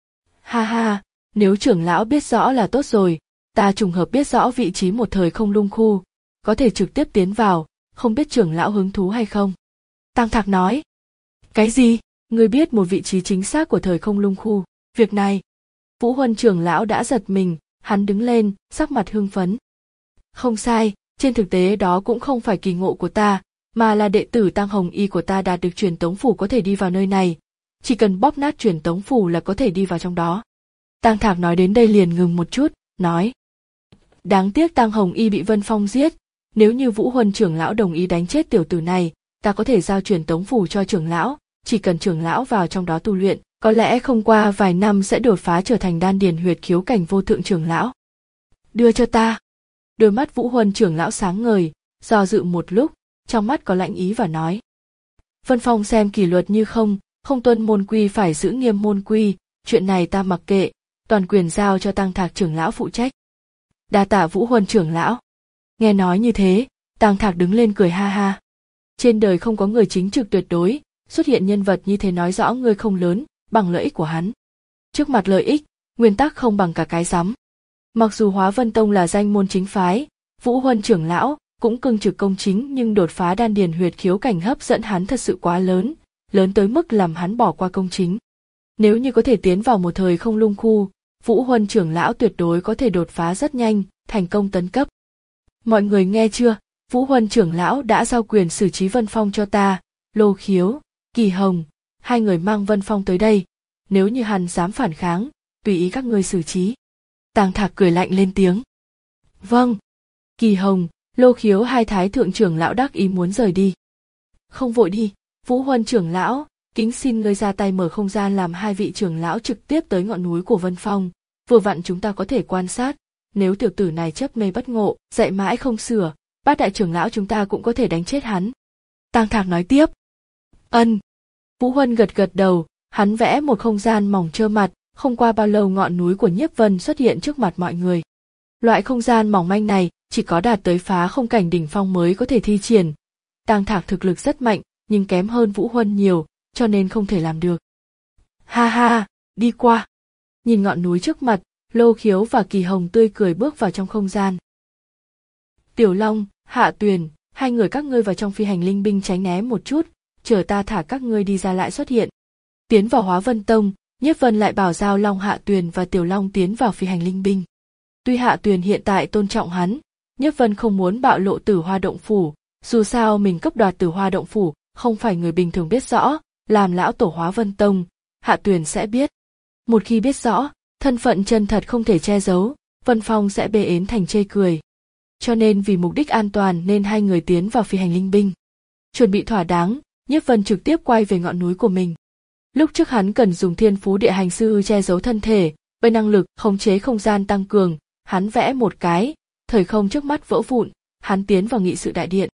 Ha ha, nếu trưởng lão biết rõ là tốt rồi, ta trùng hợp biết rõ vị trí một thời không lung khu, có thể trực tiếp tiến vào, không biết trưởng lão hứng thú hay không? Tang Thạc nói. Cái gì? Ngươi biết một vị trí chính xác của thời không lung khu, việc này. Vũ Huân trưởng lão đã giật mình, hắn đứng lên, sắc mặt hưng phấn. Không sai, trên thực tế đó cũng không phải kỳ ngộ của ta, mà là đệ tử Tang Hồng Y của ta đạt được truyền tống phủ có thể đi vào nơi này. Chỉ cần bóp nát truyền tống phủ là có thể đi vào trong đó. Tang Thạc nói đến đây liền ngừng một chút, nói. Đáng tiếc Tang Hồng Y bị Vân Phong giết, nếu như Vũ Huân trưởng lão đồng ý đánh chết tiểu tử này, ta có thể giao truyền tống phủ cho trưởng lão, chỉ cần trưởng lão vào trong đó tu luyện, có lẽ không qua vài năm sẽ đột phá trở thành đan điền huyệt khiếu cảnh vô thượng trưởng lão. Đưa cho ta. Đôi mắt Vũ Huân trưởng lão sáng ngời, do dự một lúc, trong mắt có lãnh ý và nói. Vân Phong xem kỷ luật như không, không tuân môn quy phải giữ nghiêm môn quy, chuyện này ta mặc kệ, toàn quyền giao cho Tang Thạc trưởng lão phụ trách. Đa tạ Vũ Huân trưởng lão. Nghe nói như thế, Tang Thạc đứng lên cười ha ha. Trên đời không có người chính trực tuyệt đối, xuất hiện nhân vật như thế nói rõ ngươi không lớn, bằng lợi ích của hắn. Trước mặt lợi ích, nguyên tắc không bằng cả cái rắm. Mặc dù Hóa Vân Tông là danh môn chính phái, Vũ Huân trưởng lão cũng cương trực công chính, nhưng đột phá đan điền huyệt khiếu cảnh hấp dẫn hắn thật sự quá lớn, lớn tới mức làm hắn bỏ qua công chính. Nếu như có thể tiến vào một thời không lung khu, Vũ Huân trưởng lão tuyệt đối có thể đột phá rất nhanh, thành công tấn cấp. Mọi người nghe chưa, Vũ Huân trưởng lão đã giao quyền xử trí Vân Phong cho ta, Lô Khiếu, Kỳ Hồng, hai người mang Vân Phong tới đây, nếu như hắn dám phản kháng, tùy ý các ngươi xử trí. Tàng Thạc cười lạnh lên tiếng. Vâng. Kỳ Hồng, Lô Khiếu hai thái thượng trưởng lão đắc ý muốn rời đi. Không vội đi, Vũ Huân trưởng lão, kính xin ngươi ra tay mở không gian làm hai vị trưởng lão trực tiếp tới ngọn núi của Vân Phong, vừa vặn chúng ta có thể quan sát, nếu tiểu tử này chấp mê bất ngộ, dạy mãi không sửa, bát đại trưởng lão chúng ta cũng có thể đánh chết hắn. Tàng Thạc nói tiếp. Ân. Vũ Huân gật gật đầu, hắn vẽ một không gian mỏng trơ mặt, không qua bao lâu ngọn núi của Nhiếp Vân xuất hiện trước mặt mọi người. Loại không gian mỏng manh này chỉ có đạt tới phá không cảnh đỉnh phong mới có thể thi triển. Tàng Thạc thực lực rất mạnh, nhưng kém hơn Vũ Huân nhiều, cho nên không thể làm được. Ha ha, đi qua. Nhìn ngọn núi trước mặt, Lô Khiếu và Kỳ Hồng tươi cười bước vào trong không gian. Tiểu Long, Hạ Tuyền, hai người các ngươi vào trong phi hành linh binh tránh né một chút, chờ ta thả các ngươi đi ra lại xuất hiện. Tiến vào Hóa Vân Tông, Nhiếp Vân lại bảo giao Long Hạ Tuyền và Tiểu Long tiến vào phi hành linh binh. Tuy Hạ Tuyền hiện tại tôn trọng hắn, Nhiếp Vân không muốn bạo lộ Tử Hoa Động Phủ, dù sao mình cấp đoạt Tử Hoa Động Phủ, không phải người bình thường biết rõ, làm lão tổ Hóa Vân Tông, Hạ Tuyền sẽ biết. Một khi biết rõ, thân phận chân thật không thể che giấu, Vân Phong sẽ bê ến thành chê cười. Cho nên vì mục đích an toàn nên hai người tiến vào phi hành linh binh. Chuẩn bị thỏa đáng, Nhiếp Vân trực tiếp quay về ngọn núi của mình. Lúc trước hắn cần dùng Thiên Phú Địa Hành Sư che giấu thân thể, với năng lực khống chế không gian tăng cường, hắn vẽ một cái, thời không trước mắt vỡ vụn, hắn tiến vào nghị sự đại điện.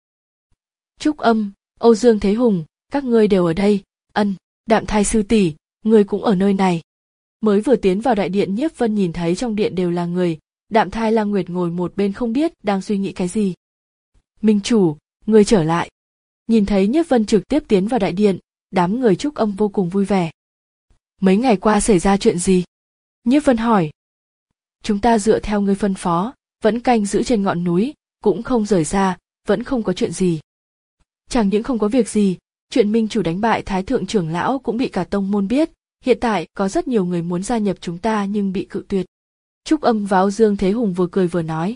Trúc Âm, Âu Dương Thế Hùng, các ngươi đều ở đây. Ân, Đạm Thai sư tỷ, ngươi cũng ở nơi này. Mới vừa tiến vào đại điện, Nhiếp Vân nhìn thấy trong điện đều là người, Đạm Thai Lang Nguyệt ngồi một bên không biết đang suy nghĩ cái gì. Minh chủ, ngươi trở lại. Nhìn thấy Nhiếp Vân trực tiếp tiến vào đại điện, đám người Trúc Âm vô cùng vui vẻ. Mấy ngày qua xảy ra chuyện gì? Nhiếp Vân hỏi. Chúng ta dựa theo ngươi phân phó, vẫn canh giữ trên ngọn núi, cũng không rời ra, vẫn không có chuyện gì. Chẳng những không có việc gì, chuyện Minh chủ đánh bại Thái thượng trưởng lão cũng bị cả tông môn biết, hiện tại có rất nhiều người muốn gia nhập chúng ta nhưng bị cự tuyệt. Trúc Âm và Âu Dương Thế Hùng vừa cười vừa nói.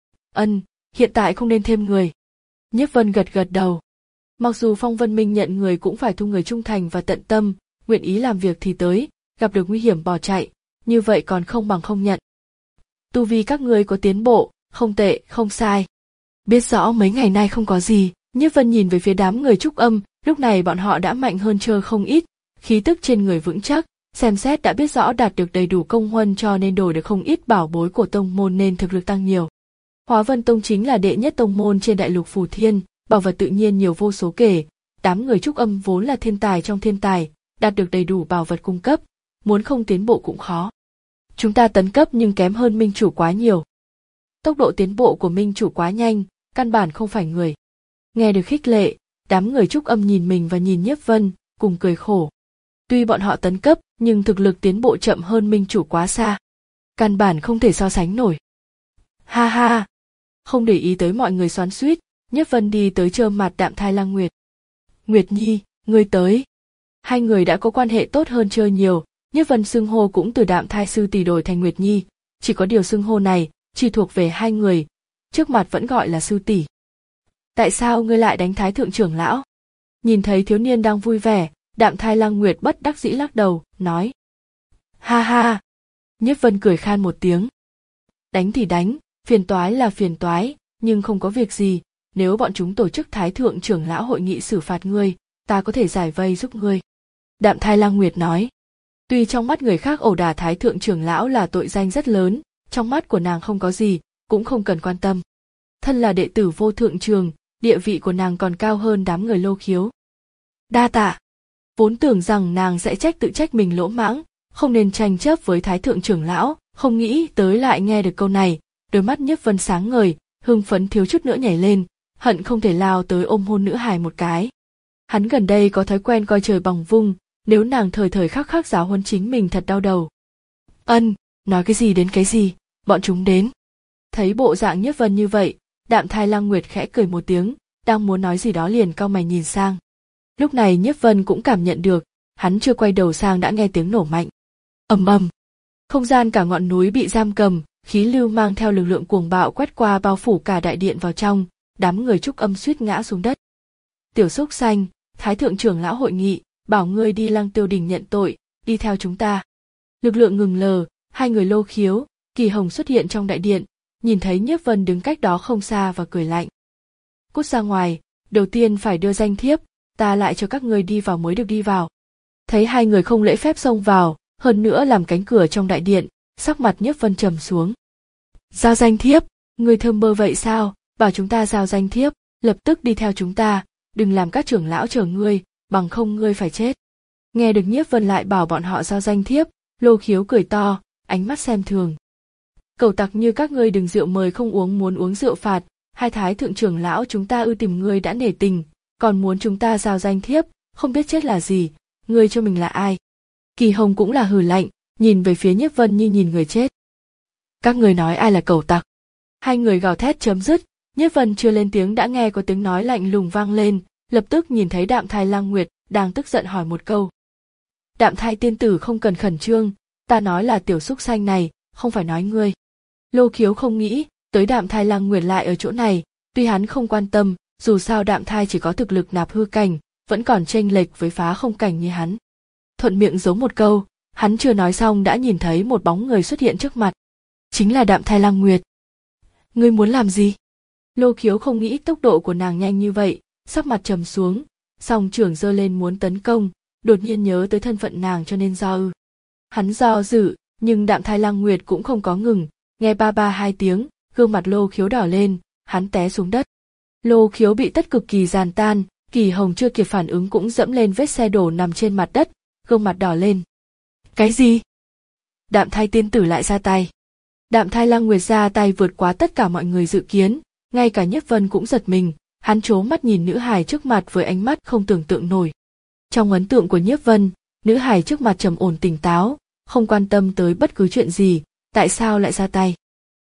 Ân, hiện tại không nên thêm người. Nhiếp Vân gật gật đầu. Mặc dù Phong Vân Minh nhận người cũng phải thu người trung thành và tận tâm, nguyện ý làm việc thì tới, gặp được nguy hiểm bỏ chạy, như vậy còn không bằng không nhận. Tu vi các ngươi có tiến bộ, không tệ, không sai. Biết rõ mấy ngày nay không có gì, Nhiếp Vân nhìn về phía đám người Trúc Âm, lúc này bọn họ đã mạnh hơn Trơ không ít, khí tức trên người vững chắc, xem xét đã biết rõ đạt được đầy đủ công huân cho nên đổi được không ít bảo bối của tông môn nên thực lực tăng nhiều. Hóa Vân Tông chính là đệ nhất tông môn trên đại lục Phù Thiên, bảo vật tự nhiên nhiều vô số kể, đám người Trúc Âm vốn là thiên tài trong thiên tài, đạt được đầy đủ bảo vật cung cấp, muốn không tiến bộ cũng khó. Chúng ta tấn cấp nhưng kém hơn Minh chủ quá nhiều. Tốc độ tiến bộ của Minh chủ quá nhanh, căn bản không phải người. Nghe được khích lệ, đám người Trúc Âm nhìn mình và nhìn Nhiếp Vân, cùng cười khổ. Tuy bọn họ tấn cấp, nhưng thực lực tiến bộ chậm hơn Minh chủ quá xa. Căn bản không thể so sánh nổi. Ha ha! Không để ý tới mọi người xoắn xuýt, Nhiếp Vân đi tới trơ mặt Đạm Thai Lang Nguyệt. Nguyệt Nhi, ngươi tới. Hai người đã có quan hệ tốt hơn chơi nhiều, Nhiếp Vân xưng hô cũng từ Đạm Thai sư tỷ đổi thành Nguyệt Nhi, chỉ có điều xưng hô này chỉ thuộc về hai người, trước mặt vẫn gọi là sư tỷ. Tại sao ngươi lại đánh Thái thượng trưởng lão? Nhìn thấy thiếu niên đang vui vẻ, Đạm Thai Lang Nguyệt bất đắc dĩ lắc đầu, nói. Ha ha! Nhiếp Vân cười khan một tiếng. Đánh thì đánh, phiền toái là phiền toái, nhưng không có việc gì, nếu bọn chúng tổ chức Thái thượng trưởng lão hội nghị xử phạt ngươi, ta có thể giải vây giúp ngươi. Đạm Thai Lang Nguyệt nói. Tuy trong mắt người khác ẩu đả Thái thượng trưởng lão là tội danh rất lớn, trong mắt của nàng không có gì, cũng không cần quan tâm. Thân là đệ tử vô thượng trường, địa vị của nàng còn cao hơn đám người Lô Khiếu. Đa tạ. Vốn tưởng rằng nàng sẽ trách tự trách mình lỗ mãng, không nên tranh chấp với Thái thượng trưởng lão, không nghĩ tới lại nghe được câu này, đôi mắt Nhiếp Vân sáng ngời, hưng phấn thiếu chút nữa nhảy lên, hận không thể lao tới ôm hôn nữ hài một cái. Hắn gần đây có thói quen coi trời bằng vung, nếu nàng thời thời khắc khắc giáo huấn chính mình thật đau đầu. Ân, nói cái gì đến cái gì, bọn chúng đến. Thấy bộ dạng Nhiếp Vân như vậy, Đạm Thai Lang Nguyệt khẽ cười một tiếng, đang muốn nói gì đó liền cau mày nhìn sang. Lúc này Nhiếp Vân cũng cảm nhận được, hắn chưa quay đầu sang đã nghe tiếng nổ mạnh. Ầm ầm. Không gian cả ngọn núi bị giam cầm, khí lưu mang theo lực lượng cuồng bạo quét qua bao phủ cả đại điện vào trong, đám người Trúc Âm suýt ngã xuống đất. Tiểu xúc xanh, Thái thượng trưởng lão hội nghị, bảo ngươi đi Lăng Tiêu Đình nhận tội, đi theo chúng ta. Lực lượng ngừng lờ, hai người Lô Khiếu, Kỳ Hồng xuất hiện trong đại điện, nhìn thấy Nhiếp Vân đứng cách đó không xa và cười lạnh. Cút ra ngoài, đầu tiên phải đưa danh thiếp, ta lại cho các ngươi đi vào mới được đi vào. Thấy hai người không lễ phép xông vào, hơn nữa làm cánh cửa trong đại điện, sắc mặt Nhiếp Vân trầm xuống. Giao danh thiếp, ngươi thơm bơ vậy sao, bảo chúng ta giao danh thiếp, lập tức đi theo chúng ta, đừng làm các trưởng lão chờ ngươi, bằng không ngươi phải chết. Nghe được Nhiếp Vân lại bảo bọn họ giao danh thiếp, Lô Khiếu cười to, ánh mắt xem thường. Cẩu tặc như các ngươi đừng rượu mời không uống muốn uống rượu phạt, hai thái thượng trưởng lão chúng ta ư tìm ngươi đã nể tình, còn muốn chúng ta giao danh thiếp, không biết chết là gì, ngươi cho mình là ai. Kỳ Hồng cũng là hừ lạnh, nhìn về phía Nhiếp Vân như nhìn người chết. Các ngươi nói ai là cẩu tặc? Hai người gào thét chấm dứt, Nhiếp Vân chưa lên tiếng đã nghe có tiếng nói lạnh lùng vang lên, lập tức nhìn thấy Đạm Thai Lang Nguyệt đang tức giận hỏi một câu. Đạm Thai tiên tử không cần khẩn trương, ta nói là tiểu xúc xanh này, không phải nói ngươi. Lô Khiếu không nghĩ tới Đạm Thai Lang Nguyệt lại ở chỗ này, tuy hắn không quan tâm, dù sao Đạm Thai chỉ có thực lực nạp hư cảnh, vẫn còn chênh lệch với phá không cảnh như hắn. Thuận miệng giấu một câu, hắn chưa nói xong đã nhìn thấy một bóng người xuất hiện trước mặt. Chính là Đạm Thai Lang Nguyệt. Ngươi muốn làm gì? Lô Khiếu không nghĩ tốc độ của nàng nhanh như vậy, sắc mặt trầm xuống, song trưởng giơ lên muốn tấn công, đột nhiên nhớ tới thân phận nàng cho nên do ư. Hắn do dự, nhưng Đạm Thai Lang Nguyệt cũng không có ngừng, nghe ba ba hai tiếng, gương mặt Lô Khiếu đỏ lên, hắn té xuống đất. Lô Khiếu bị tất cực kỳ giàn tan, Kỳ Hồng chưa kịp phản ứng cũng dẫm lên vết xe đổ nằm trên mặt đất, gương mặt đỏ lên. Cái gì? Đạm Thai tiên tử lại ra tay. Đạm Thai Lang Nguyệt ra tay vượt quá tất cả mọi người dự kiến, ngay cả Nhiếp Vân cũng giật mình, hắn trố mắt nhìn nữ hài trước mặt với ánh mắt không tưởng tượng nổi. Trong ấn tượng của Nhiếp Vân, nữ hài trước mặt trầm ổn tỉnh táo, không quan tâm tới bất cứ chuyện gì, tại sao lại ra tay?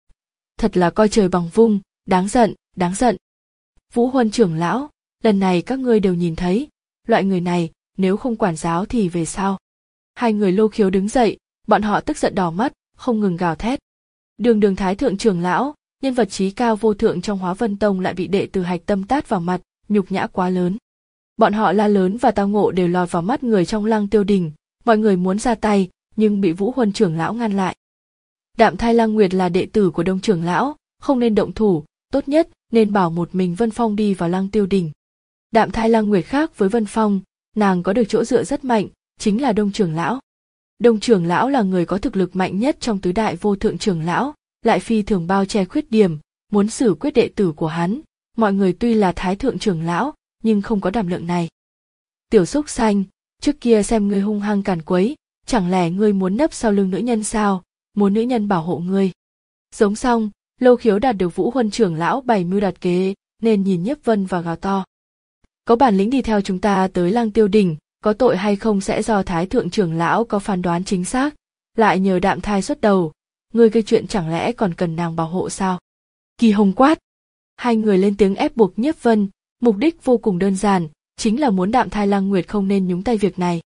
Thật là coi trời bằng vung, đáng giận, đáng giận. Vũ Huân trưởng lão, lần này các ngươi đều nhìn thấy, loại người này, nếu không quản giáo thì về sau. Hai người Lô Khiếu đứng dậy, bọn họ tức giận đỏ mắt, không ngừng gào thét. Đường Đường Thái thượng trưởng lão, nhân vật trí cao vô thượng trong Hóa Vân Tông lại bị đệ tử Hạch Tâm tát vào mặt, nhục nhã quá lớn. Bọn họ la lớn và tao ngộ đều lọt vào mắt người trong Lăng Tiêu Đình, mọi người muốn ra tay, nhưng bị Vũ Huân trưởng lão ngăn lại. Đạm Thai Lang Nguyệt là đệ tử của Đông trưởng lão, không nên động thủ, tốt nhất nên bảo một mình Vân Phong đi vào Lăng Tiêu Đình. Đạm Thai Lang Nguyệt khác với Vân Phong, nàng có được chỗ dựa rất mạnh, chính là Đông trưởng lão. Đông trưởng lão là người có thực lực mạnh nhất trong tứ đại vô thượng trưởng lão, lại phi thường bao che khuyết điểm, muốn xử quyết đệ tử của hắn. Mọi người tuy là thái thượng trưởng lão, nhưng không có đảm lượng này. Tiểu xúc xanh, trước kia xem ngươi hung hăng càn quấy, chẳng lẽ ngươi muốn nấp sau lưng nữ nhân sao, muốn nữ nhân bảo hộ ngươi. Giống xong, Lô Khiếu đạt được Vũ Huân trưởng lão bày mưu đặt kế, nên nhìn Nhiếp Vân và gào to. Có bản lĩnh đi theo chúng ta tới Lăng Tiêu Đình, có tội hay không sẽ do thái thượng trưởng lão có phán đoán chính xác, lại nhờ Đạm Thai xuất đầu, ngươi gây chuyện chẳng lẽ còn cần nàng bảo hộ sao? Kỳ Hồng quát. Hai người lên tiếng ép buộc Nhiếp Vân, mục đích vô cùng đơn giản, chính là muốn Đạm Thai Lang Nguyệt không nên nhúng tay việc này.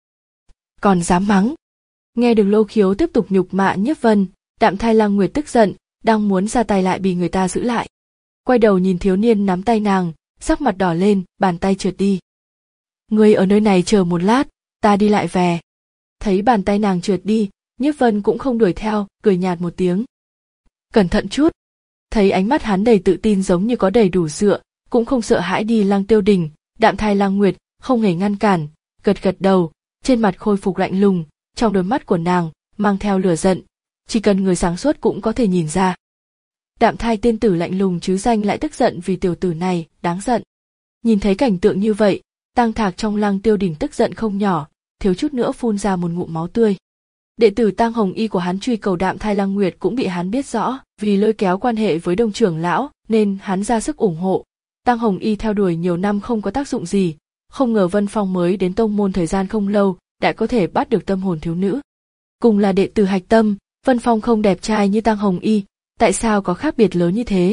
Còn dám mắng. Nghe được Lô Khiếu tiếp tục nhục mạ Nhiếp Vân, Đạm Thai Lang Nguyệt tức giận, đang muốn ra tay lại bị người ta giữ lại. Quay đầu nhìn thiếu niên nắm tay nàng, sắc mặt đỏ lên, bàn tay trượt đi. Ngươi ở nơi này chờ một lát, ta đi lại về. Thấy bàn tay nàng trượt đi, Nhiếp Vân cũng không đuổi theo, cười nhạt một tiếng. Cẩn thận chút. Thấy ánh mắt hắn đầy tự tin giống như có đầy đủ dựa, cũng không sợ hãi đi Lăng Tiêu Đình, Đạm Thai Lang Nguyệt không hề ngăn cản, gật gật đầu, trên mặt khôi phục lạnh lùng, trong đôi mắt của nàng mang theo lửa giận, chỉ cần người sáng suốt cũng có thể nhìn ra. Đạm Thai tiên tử lạnh lùng chứ danh lại tức giận vì tiểu tử này, đáng giận. Nhìn thấy cảnh tượng như vậy, Tang Thạc trong Lăng Tiêu Đình tức giận không nhỏ, thiếu chút nữa phun ra một ngụm máu tươi. Đệ tử Tang Hồng Y của hắn truy cầu Đạm Thai Lang Nguyệt cũng bị hắn biết rõ, vì lôi kéo quan hệ với Đông trưởng lão nên hắn ra sức ủng hộ. Tang Hồng Y theo đuổi nhiều năm không có tác dụng gì, không ngờ Vân Phong mới đến tông môn thời gian không lâu đã có thể bắt được tâm hồn thiếu nữ. Cùng là đệ tử Hạch Tâm, Vân Phong không đẹp trai như Tang Hồng Y, tại sao có khác biệt lớn như thế?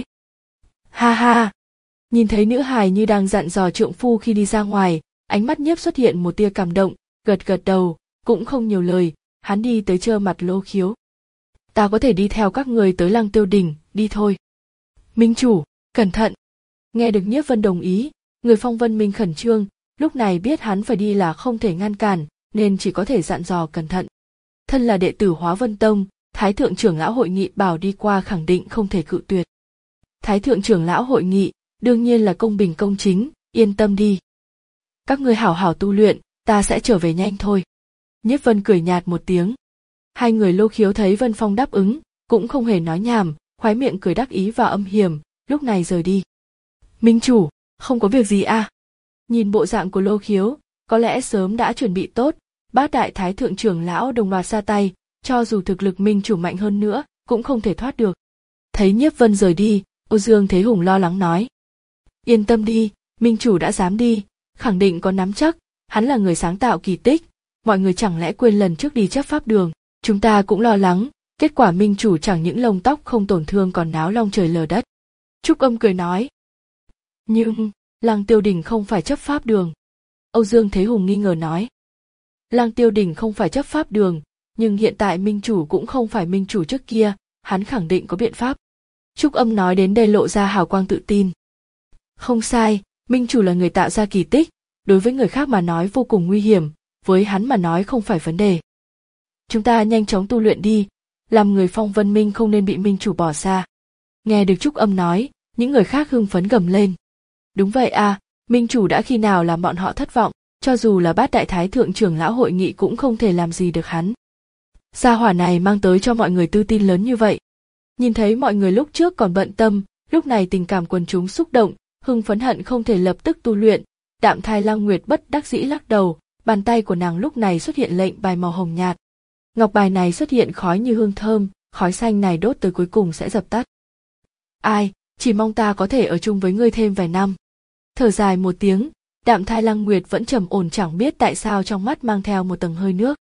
Ha ha! Nhìn thấy nữ hài như đang dặn dò trượng phu khi đi ra ngoài, ánh mắt Nhiếp xuất hiện một tia cảm động, gật gật đầu, cũng không nhiều lời, hắn đi tới trơ mặt Lô Khiếu. ta có thể đi theo các người tới Lăng Tiêu Đỉnh, đi thôi. Minh chủ, cẩn thận. Nghe được Nhiếp Vân đồng ý, người Phong Vân Minh khẩn trương, lúc này biết hắn phải đi là không thể ngăn cản, nên chỉ có thể dặn dò cẩn thận. Thân là đệ tử Hóa Vân Tông, Thái thượng trưởng lão hội nghị bảo đi qua khẳng định không thể cự tuyệt. Thái thượng trưởng lão hội nghị, đương nhiên là công bình công chính, yên tâm đi. Các ngươi hảo hảo tu luyện, ta sẽ trở về nhanh thôi. Nhiếp Vân cười nhạt một tiếng. Hai người Lô Khiếu thấy Vân Phong đáp ứng, cũng không hề nói nhảm, khoái miệng cười đắc ý và âm hiểm, lúc này rời đi. Minh chủ, không có việc gì à? Nhìn bộ dạng của Lô Khiếu, có lẽ sớm đã chuẩn bị tốt, bát đại thái thượng trưởng lão đồng loạt ra tay, cho dù thực lực Minh chủ mạnh hơn nữa, cũng không thể thoát được. Thấy Nhiếp Vân rời đi, Âu Dương Thế Hùng lo lắng nói. Yên tâm đi, Minh chủ đã dám đi, khẳng định có nắm chắc, hắn là người sáng tạo kỳ tích, mọi người chẳng lẽ quên lần trước đi chấp pháp đường, chúng ta cũng lo lắng, kết quả Minh chủ chẳng những lông tóc không tổn thương còn náo long trời lở đất. Trúc Âm cười nói. Nhưng, Lăng Tiêu Đỉnh không phải chấp pháp đường. Âu Dương Thế Hùng nghi ngờ nói. Lăng Tiêu Đỉnh không phải chấp pháp đường, nhưng hiện tại Minh chủ cũng không phải Minh chủ trước kia, hắn khẳng định có biện pháp. Trúc Âm nói đến đây lộ ra hào quang tự tin. Không sai, Minh chủ là người tạo ra kỳ tích, đối với người khác mà nói vô cùng nguy hiểm, với hắn mà nói không phải vấn đề. Chúng ta nhanh chóng tu luyện đi, làm người Phong Vân Minh không nên bị Minh chủ bỏ xa. Nghe được Trúc Âm nói, những người khác hưng phấn gầm lên. Đúng vậy à, Minh chủ đã khi nào làm bọn họ thất vọng, cho dù là bát đại thái thượng trưởng lão hội nghị cũng không thể làm gì được hắn. Gia hỏa này mang tới cho mọi người tự tin lớn như vậy. Nhìn thấy mọi người lúc trước còn bận tâm, lúc này tình cảm quần chúng xúc động, hưng phấn hận không thể lập tức tu luyện. Đạm Thai Lăng Nguyệt bất đắc dĩ lắc đầu, bàn tay của nàng lúc này xuất hiện lệnh bài màu hồng nhạt. Ngọc bài này xuất hiện khói như hương thơm, khói xanh này đốt tới cuối cùng sẽ dập tắt. Ai, chỉ mong ta có thể ở chung với ngươi thêm vài năm. Thở dài một tiếng, Đạm Thai Lăng Nguyệt vẫn trầm ổn chẳng biết tại sao trong mắt mang theo một tầng hơi nước.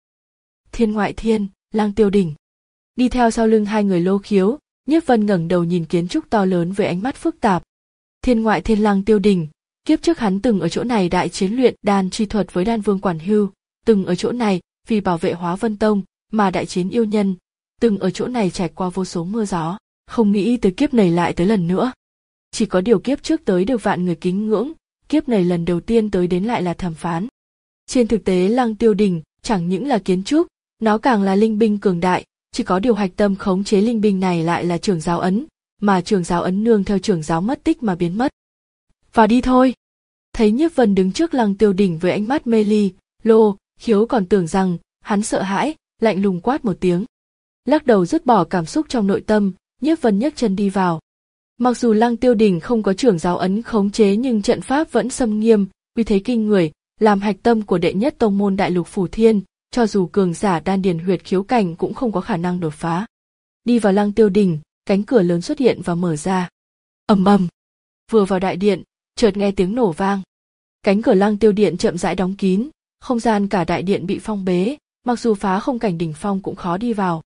Thiên ngoại thiên, Lăng Tiêu Đỉnh. Đi theo sau lưng hai người Lô Khiếu, Nhiếp Vân ngẩng đầu nhìn kiến trúc to lớn với ánh mắt phức tạp. Thiên ngoại thiên Lăng Tiêu Đỉnh, kiếp trước hắn từng ở chỗ này đại chiến luyện đan chi thuật với Đan Vương Quản Hưu, từng ở chỗ này vì bảo vệ Hóa Vân Tông mà đại chiến yêu nhân, từng ở chỗ này trải qua vô số mưa gió, không nghĩ tới kiếp này lại tới lần nữa. Chỉ có điều kiếp trước tới được vạn người kính ngưỡng, kiếp này lần đầu tiên tới đến lại là thẩm phán. Trên thực tế Lăng Tiêu Đỉnh chẳng những là kiến trúc, nó càng là linh binh cường đại, chỉ có điều hạch tâm khống chế linh binh này lại là Trưởng Giáo Ấn, mà Trưởng Giáo Ấn nương theo Trưởng Giáo mất tích mà biến mất. Vào đi thôi. Thấy Nhiếp Vân đứng trước Lăng Tiêu Đỉnh với ánh mắt mê ly, Lô Khiếu còn tưởng rằng hắn sợ hãi, lạnh lùng quát một tiếng. Lắc đầu dứt bỏ cảm xúc trong nội tâm, Nhiếp Vân nhấc chân đi vào. Mặc dù Lăng Tiêu Đỉnh không có Trưởng Giáo Ấn khống chế nhưng trận pháp vẫn xâm nghiêm, uy thế kinh người, làm hạch tâm của đệ nhất tông môn Đại Lục Phủ Thiên, cho dù cường giả đan điền huyệt khiếu cảnh cũng không có khả năng đột phá. Đi vào Lăng Tiêu Đỉnh, cánh cửa lớn xuất hiện và mở ra. Ầm ầm. Vừa vào đại điện, chợt nghe tiếng nổ vang. Cánh cửa Lăng Tiêu Điện chậm rãi đóng kín, không gian cả đại điện bị phong bế, mặc dù phá không cảnh đỉnh phong cũng khó đi vào.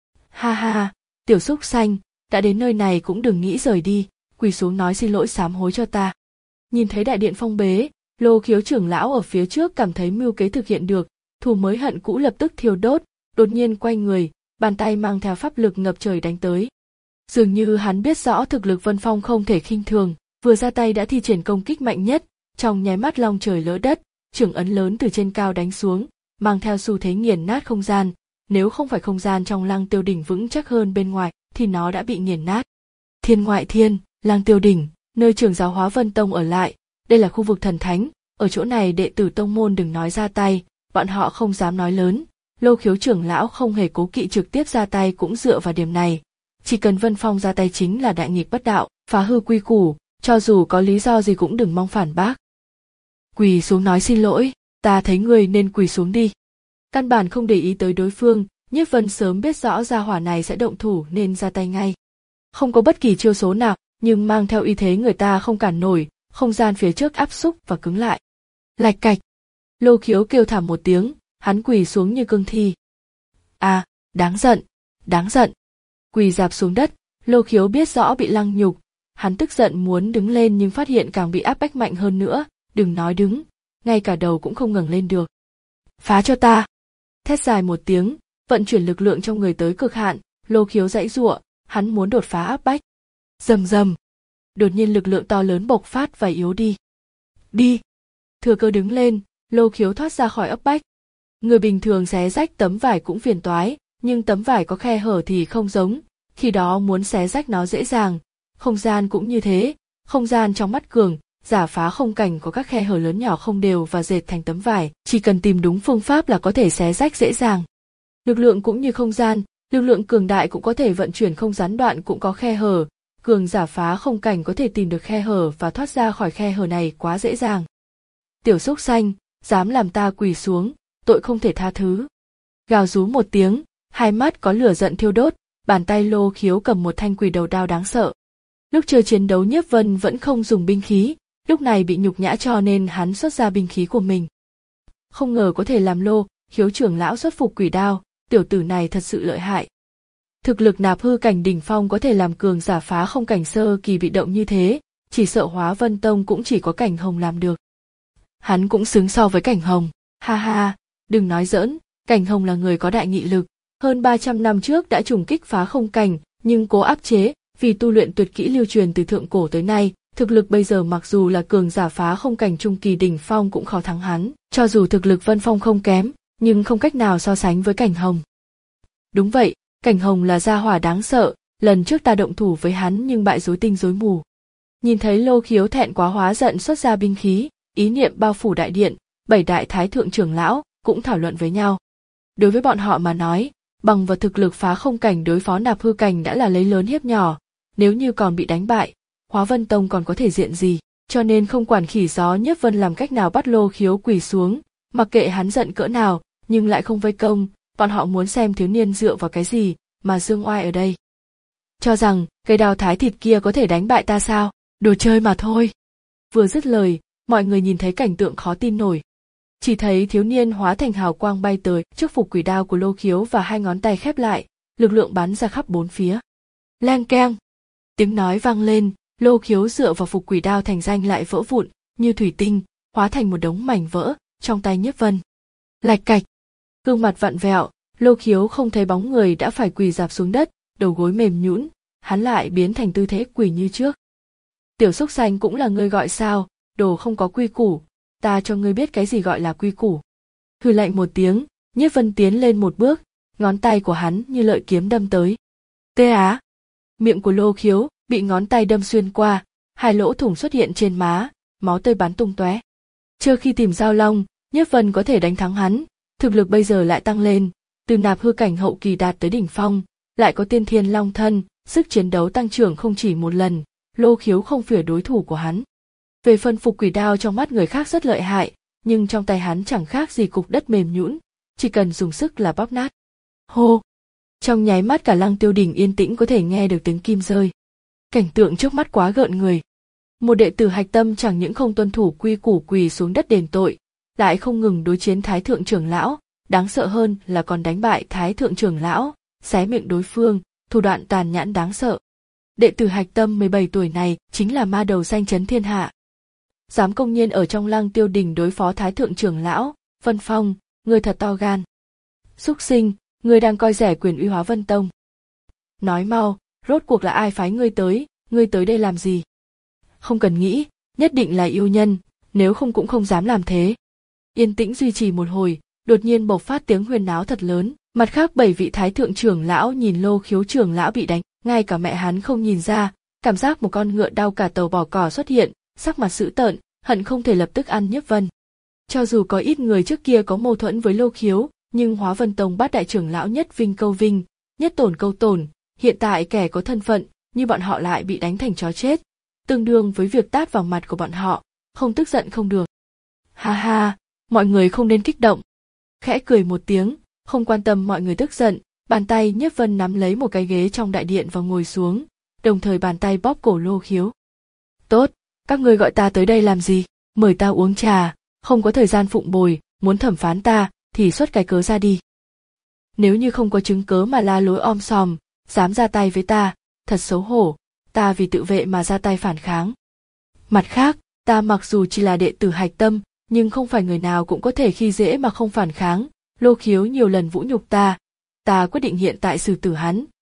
Ha ha ha, tiểu xúc xanh, đã đến nơi này cũng đừng nghĩ rời đi, quỳ xuống nói xin lỗi sám hối cho ta. Nhìn thấy đại điện phong bế, Lô Khiếu trưởng lão ở phía trước cảm thấy mưu kế thực hiện được, thù mới hận cũ lập tức thiêu đốt, đột nhiên quay người, bàn tay mang theo pháp lực ngập trời đánh tới. Dường như hắn biết rõ thực lực Vân Phong không thể khinh thường, vừa ra tay đã thi triển công kích mạnh nhất, trong nháy mắt long trời lỡ đất, trưởng ấn lớn từ trên cao đánh xuống, mang theo xu thế nghiền nát không gian, nếu không phải không gian trong Lăng Tiêu Đỉnh vững chắc hơn bên ngoài thì nó đã bị nghiền nát. Thiên ngoại thiên, Lăng Tiêu Đỉnh, nơi Trưởng Giáo Hóa Vân Tông ở lại, đây là khu vực thần thánh, ở chỗ này đệ tử tông môn đừng nói ra tay, bọn họ không dám nói lớn. Lô Khiếu trưởng lão không hề cố kỵ trực tiếp ra tay cũng dựa vào điểm này, chỉ cần Vân Phong ra tay chính là đại nghịch bất đạo, phá hư quy củ, cho dù có lý do gì cũng đừng mong phản bác. Quỳ xuống nói xin lỗi, ta thấy người nên quỳ xuống đi. Căn bản không để ý tới đối phương, Nhiếp Vân sớm biết rõ gia hỏa này sẽ động thủ nên ra tay ngay. Không có bất kỳ chiêu số nào, nhưng mang theo uy thế người ta không cản nổi, không gian phía trước áp xúc và cứng lại. Lạch cạch. Lô Khiếu kêu thảm một tiếng, hắn quỳ xuống như cương thi. À, đáng giận, đáng giận. Quỳ rạp xuống đất, Lô Khiếu biết rõ bị lăng nhục, hắn tức giận muốn đứng lên nhưng phát hiện càng bị áp bách mạnh hơn nữa, đừng nói đứng, ngay cả đầu cũng không ngẩng lên được. Phá cho ta. Thét dài một tiếng, vận chuyển lực lượng trong người tới cực hạn, Lô Khiếu giãy giụa, hắn muốn đột phá áp bách. Rầm rầm. Đột nhiên lực lượng to lớn bộc phát và yếu đi. Đi. Thừa cơ đứng lên, Lô Khiếu thoát ra khỏi áp bách. Người bình thường xé rách tấm vải cũng phiền toái, nhưng tấm vải có khe hở thì không giống, khi đó muốn xé rách nó dễ dàng. Không gian cũng như thế, không gian trong mắt Cường, Giả Phá không cảnh có các khe hở lớn nhỏ không đều và dệt thành tấm vải, chỉ cần tìm đúng phương pháp là có thể xé rách dễ dàng. Lực lượng cũng như không gian, lực lượng cường đại cũng có thể vận chuyển không gián đoạn cũng có khe hở, Cường Giả Phá không cảnh có thể tìm được khe hở và thoát ra khỏi khe hở này quá dễ dàng. Tiểu xúc xanh, dám làm ta quỳ xuống, tội không thể tha thứ. Gào rú một tiếng, hai mắt có lửa giận thiêu đốt, bàn tay Lô Khiếu cầm một thanh quỷ đầu đao đáng sợ. Lúc chưa chiến đấu Nhiếp Vân vẫn không dùng binh khí, lúc này bị nhục nhã cho nên hắn xuất ra binh khí của mình. Không ngờ có thể làm Lô Khiếu trưởng lão xuất phục quỷ đao, tiểu tử này thật sự lợi hại. Thực lực nạp hư cảnh đỉnh phong có thể làm Cường Giả Phá không cảnh sơ kỳ bị động như thế, chỉ sợ Hóa Vân Tông cũng chỉ có Cảnh Hồng làm được. Hắn cũng xứng so với Cảnh Hồng, ha ha, đừng nói giỡn, Cảnh Hồng là người có đại nghị lực, hơn ba trăm năm trước đã trùng kích phá không cảnh, nhưng cố áp chế, vì tu luyện tuyệt kỹ lưu truyền từ thượng cổ tới nay, thực lực bây giờ mặc dù là Cường Giả Phá không cảnh trung kỳ đỉnh phong cũng khó thắng hắn, cho dù thực lực Vân Phong không kém, nhưng không cách nào so sánh với Cảnh Hồng. Đúng vậy, Cảnh Hồng là gia hỏa đáng sợ, lần trước ta động thủ với hắn nhưng bại rối tinh rối mù. Nhìn thấy Lô Khiếu thẹn quá hóa giận xuất ra binh khí, ý niệm bao phủ đại điện, bảy đại thái thượng trưởng lão cũng thảo luận với nhau. Đối với bọn họ mà nói, bằng vào thực lực phá không cảnh đối phó nạp hư cảnh đã là lấy lớn hiếp nhỏ, nếu như còn bị đánh bại, Hóa Vân Tông còn có thể diện gì, cho nên không quản khỉ gió Nhiếp Vân làm cách nào bắt Lô Khiếu quỳ xuống, mặc kệ hắn giận cỡ nào, nhưng lại không vây công, bọn họ muốn xem thiếu niên dựa vào cái gì mà dương oai ở đây. Cho rằng cây đao thái thịt kia có thể đánh bại ta sao, đồ chơi mà thôi. Vừa dứt lời, mọi người nhìn thấy cảnh tượng khó tin nổi. Chỉ thấy thiếu niên hóa thành hào quang bay tới trước phục quỷ đao của Lô Khiếu và hai ngón tay khép lại, lực lượng bắn ra khắp bốn phía. Leng keng, tiếng nói vang lên, Lô Khiếu dựa vào phục quỷ đao thành danh lại vỡ vụn, như thủy tinh, hóa thành một đống mảnh vỡ trong tay Nhiếp Vân. Lạch cạch, gương mặt vặn vẹo, Lô Khiếu không thấy bóng người đã phải quỳ rạp xuống đất, đầu gối mềm nhũn, hắn lại biến thành tư thế quỳ như trước. Tiểu xúc xanh cũng là ngươi gọi sao, đồ không có quy củ, ta cho ngươi biết cái gì gọi là quy củ. Hừ lạnh một tiếng, Nhiếp Vân tiến lên một bước, ngón tay của hắn như lợi kiếm đâm tới. Tê á! Miệng của Lô Khiếu bị ngón tay đâm xuyên qua, hai lỗ thủng xuất hiện trên má, máu tươi bắn tung tóe. Chưa khi tìm Giao Long, Nhiếp Vân có thể đánh thắng hắn, thực lực bây giờ lại tăng lên, từ nạp hư cảnh hậu kỳ đạt tới đỉnh phong, lại có tiên thiên long thân, sức chiến đấu tăng trưởng không chỉ một lần, Lô Khiếu không phải đối thủ của hắn. Về phần phục quỷ đao trong mắt người khác rất lợi hại, nhưng trong tay hắn chẳng khác gì cục đất mềm nhũn, chỉ cần dùng sức là bóp nát. Hô! Trong nháy mắt cả Lăng Tiêu Đỉnh yên tĩnh có thể nghe được tiếng kim rơi. Cảnh tượng trước mắt quá gợn người. Một đệ tử hạch tâm chẳng những không tuân thủ quy củ quỳ xuống đất đền tội, lại không ngừng đối chiến thái thượng trưởng lão, đáng sợ hơn là còn đánh bại thái thượng trưởng lão, xé miệng đối phương, thủ đoạn tàn nhẫn đáng sợ. Đệ tử hạch tâm mười bảy tuổi này chính là ma đầu danh chấn thiên hạ. Dám công nhiên ở trong Lăng Tiêu Đỉnh đối phó thái thượng trưởng lão, Vân Phong, ngươi thật to gan. Súc sinh, ngươi đang coi rẻ quyền uy Hóa Vân Tông. Nói mau, rốt cuộc là ai phái ngươi tới, ngươi tới đây làm gì? Không cần nghĩ, nhất định là yêu nhân, nếu không cũng không dám làm thế. Yên tĩnh duy trì một hồi, đột nhiên bộc phát tiếng huyên náo thật lớn, mặt khác bảy vị thái thượng trưởng lão nhìn Lô Khiếu trưởng lão bị đánh, ngay cả mẹ hắn không nhìn ra, cảm giác một con ngựa đau cả tàu bò cỏ xuất hiện, sắc mặt dữ tợn, hận không thể lập tức ăn Nhiếp Vân. Cho dù có ít người trước kia có mâu thuẫn với Lô Khiếu, nhưng Hóa Vân Tông bát đại trưởng lão nhất vinh câu vinh, nhất tổn câu tổn, hiện tại kẻ có thân phận như bọn họ lại bị đánh thành chó chết, tương đương với việc tát vào mặt của bọn họ, không tức giận không được. Ha ha, mọi người không nên kích động. Khẽ cười một tiếng, không quan tâm mọi người tức giận, bàn tay Nhiếp Vân nắm lấy một cái ghế trong đại điện và ngồi xuống, đồng thời bàn tay bóp cổ Lô Khiếu. Tốt, các ngươi gọi ta tới đây làm gì? Mời ta uống trà, không có thời gian phụng bồi, muốn thẩm phán ta thì xuất cái cớ ra đi. Nếu như không có chứng cớ mà la lối om sòm, dám ra tay với ta, thật xấu hổ, ta vì tự vệ mà ra tay phản kháng. Mặt khác, ta mặc dù chỉ là đệ tử hạch tâm, nhưng không phải người nào cũng có thể khi dễ mà không phản kháng, Lô Khiếu nhiều lần vũ nhục ta, ta quyết định hiện tại xử tử hắn,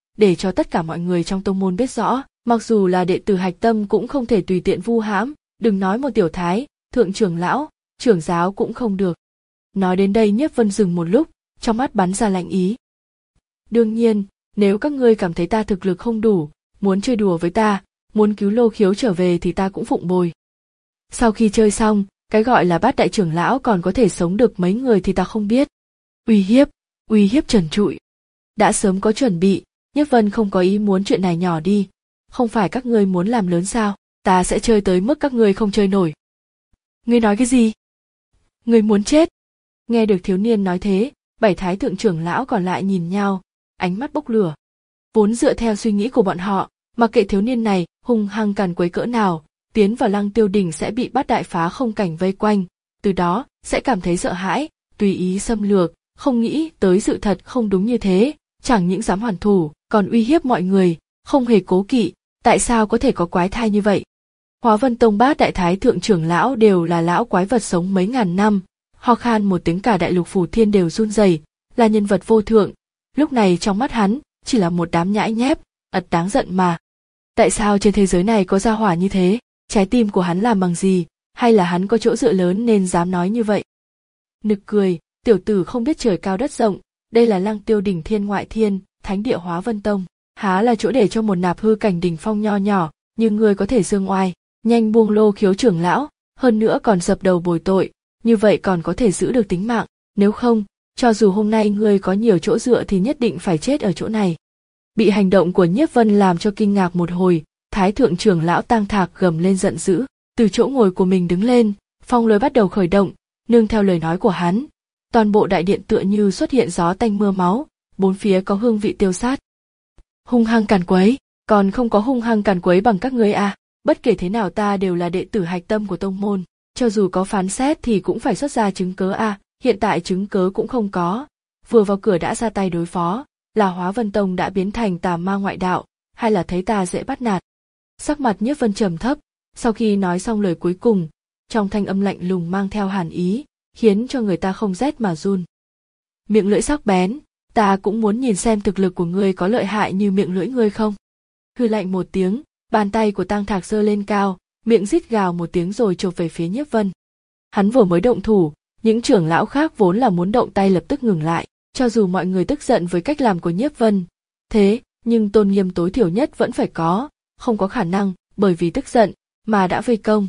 để cho tất cả mọi người trong tông môn biết rõ, mặc dù là đệ tử hạch tâm cũng không thể tùy tiện vu hãm, đừng nói một tiểu thái, thượng trưởng lão, trưởng giáo cũng không được. Nói đến đây Nhiếp Vân dừng một lúc, trong mắt bắn ra lạnh ý. Đương nhiên, nếu các ngươi cảm thấy ta thực lực không đủ, muốn chơi đùa với ta, muốn cứu Lô Khiếu trở về thì ta cũng phụng bồi. Sau khi chơi xong, cái gọi là bát đại trưởng lão còn có thể sống được mấy người thì ta không biết. Uy hiếp, uy hiếp trần trụi. Đã sớm có chuẩn bị, Nhiếp Vân không có ý muốn chuyện này nhỏ đi. Không phải các ngươi muốn làm lớn sao, ta sẽ chơi tới mức các ngươi không chơi nổi. Ngươi nói cái gì? Ngươi muốn chết? Nghe được thiếu niên nói thế, bảy thái thượng trưởng lão còn lại nhìn nhau, ánh mắt bốc lửa. Vốn dựa theo suy nghĩ của bọn họ, mặc kệ thiếu niên này hung hăng càn quấy cỡ nào, tiến vào Lăng Tiêu Đỉnh sẽ bị bát đại phá không cảnh vây quanh, từ đó sẽ cảm thấy sợ hãi, tùy ý xâm lược, không nghĩ tới sự thật không đúng như thế, chẳng những dám hoàn thủ, còn uy hiếp mọi người, không hề cố kỵ, tại sao có thể có quái thai như vậy? Hóa Vân Tông bát đại thái thượng trưởng lão đều là lão quái vật sống mấy ngàn năm, ho khan một tiếng cả đại lục phủ thiên đều run rẩy, là nhân vật vô thượng, lúc này trong mắt hắn chỉ là một đám nhãi nhép, ật đáng giận mà. Tại sao trên thế giới này có gia hỏa như thế? Trái tim của hắn làm bằng gì, hay là hắn có chỗ dựa lớn nên dám nói như vậy? Nực cười, tiểu tử không biết trời cao đất rộng, đây là Lăng Tiêu Đỉnh thiên ngoại thiên, thánh địa Hóa Vân Tông, há là chỗ để cho một nạp hư cảnh đỉnh phong nho nhỏ, nhưng ngươi có thể dương oai, nhanh buông Lô Khiếu trưởng lão, hơn nữa còn dập đầu bồi tội, như vậy còn có thể giữ được tính mạng, nếu không, cho dù hôm nay ngươi có nhiều chỗ dựa thì nhất định phải chết ở chỗ này. Bị hành động của Nhiếp Vân làm cho kinh ngạc một hồi, thái thượng trưởng lão Tang Thạc gầm lên giận dữ, từ chỗ ngồi của mình đứng lên, phong lôi bắt đầu khởi động, nương theo lời nói của hắn, toàn bộ đại điện tựa như xuất hiện gió tanh mưa máu, bốn phía có hương vị tiêu sát. Hung hăng càn quấy, còn không có hung hăng càn quấy bằng các ngươi à, bất kể thế nào ta đều là đệ tử hạch tâm của tông môn, cho dù có phán xét thì cũng phải xuất ra chứng cớ à, hiện tại chứng cớ cũng không có, vừa vào cửa đã ra tay đối phó, là Hóa Vân Tông đã biến thành tà ma ngoại đạo, hay là thấy ta dễ bắt nạt? Sắc mặt Nhiếp Vân trầm thấp, sau khi nói xong lời cuối cùng, trong thanh âm lạnh lùng mang theo hàn ý, khiến cho người ta không rét mà run. Miệng lưỡi sắc bén, ta cũng muốn nhìn xem thực lực của ngươi có lợi hại như miệng lưỡi ngươi không. Hư lạnh một tiếng, bàn tay của Tang Thạc giơ lên cao, miệng rít gào một tiếng rồi chộp về phía Nhiếp Vân. Hắn vừa mới động thủ, những trưởng lão khác vốn là muốn động tay lập tức ngừng lại, cho dù mọi người tức giận với cách làm của Nhiếp Vân. Thế, nhưng tôn nghiêm tối thiểu nhất vẫn phải có, không có khả năng, bởi vì tức giận, mà đã vây công.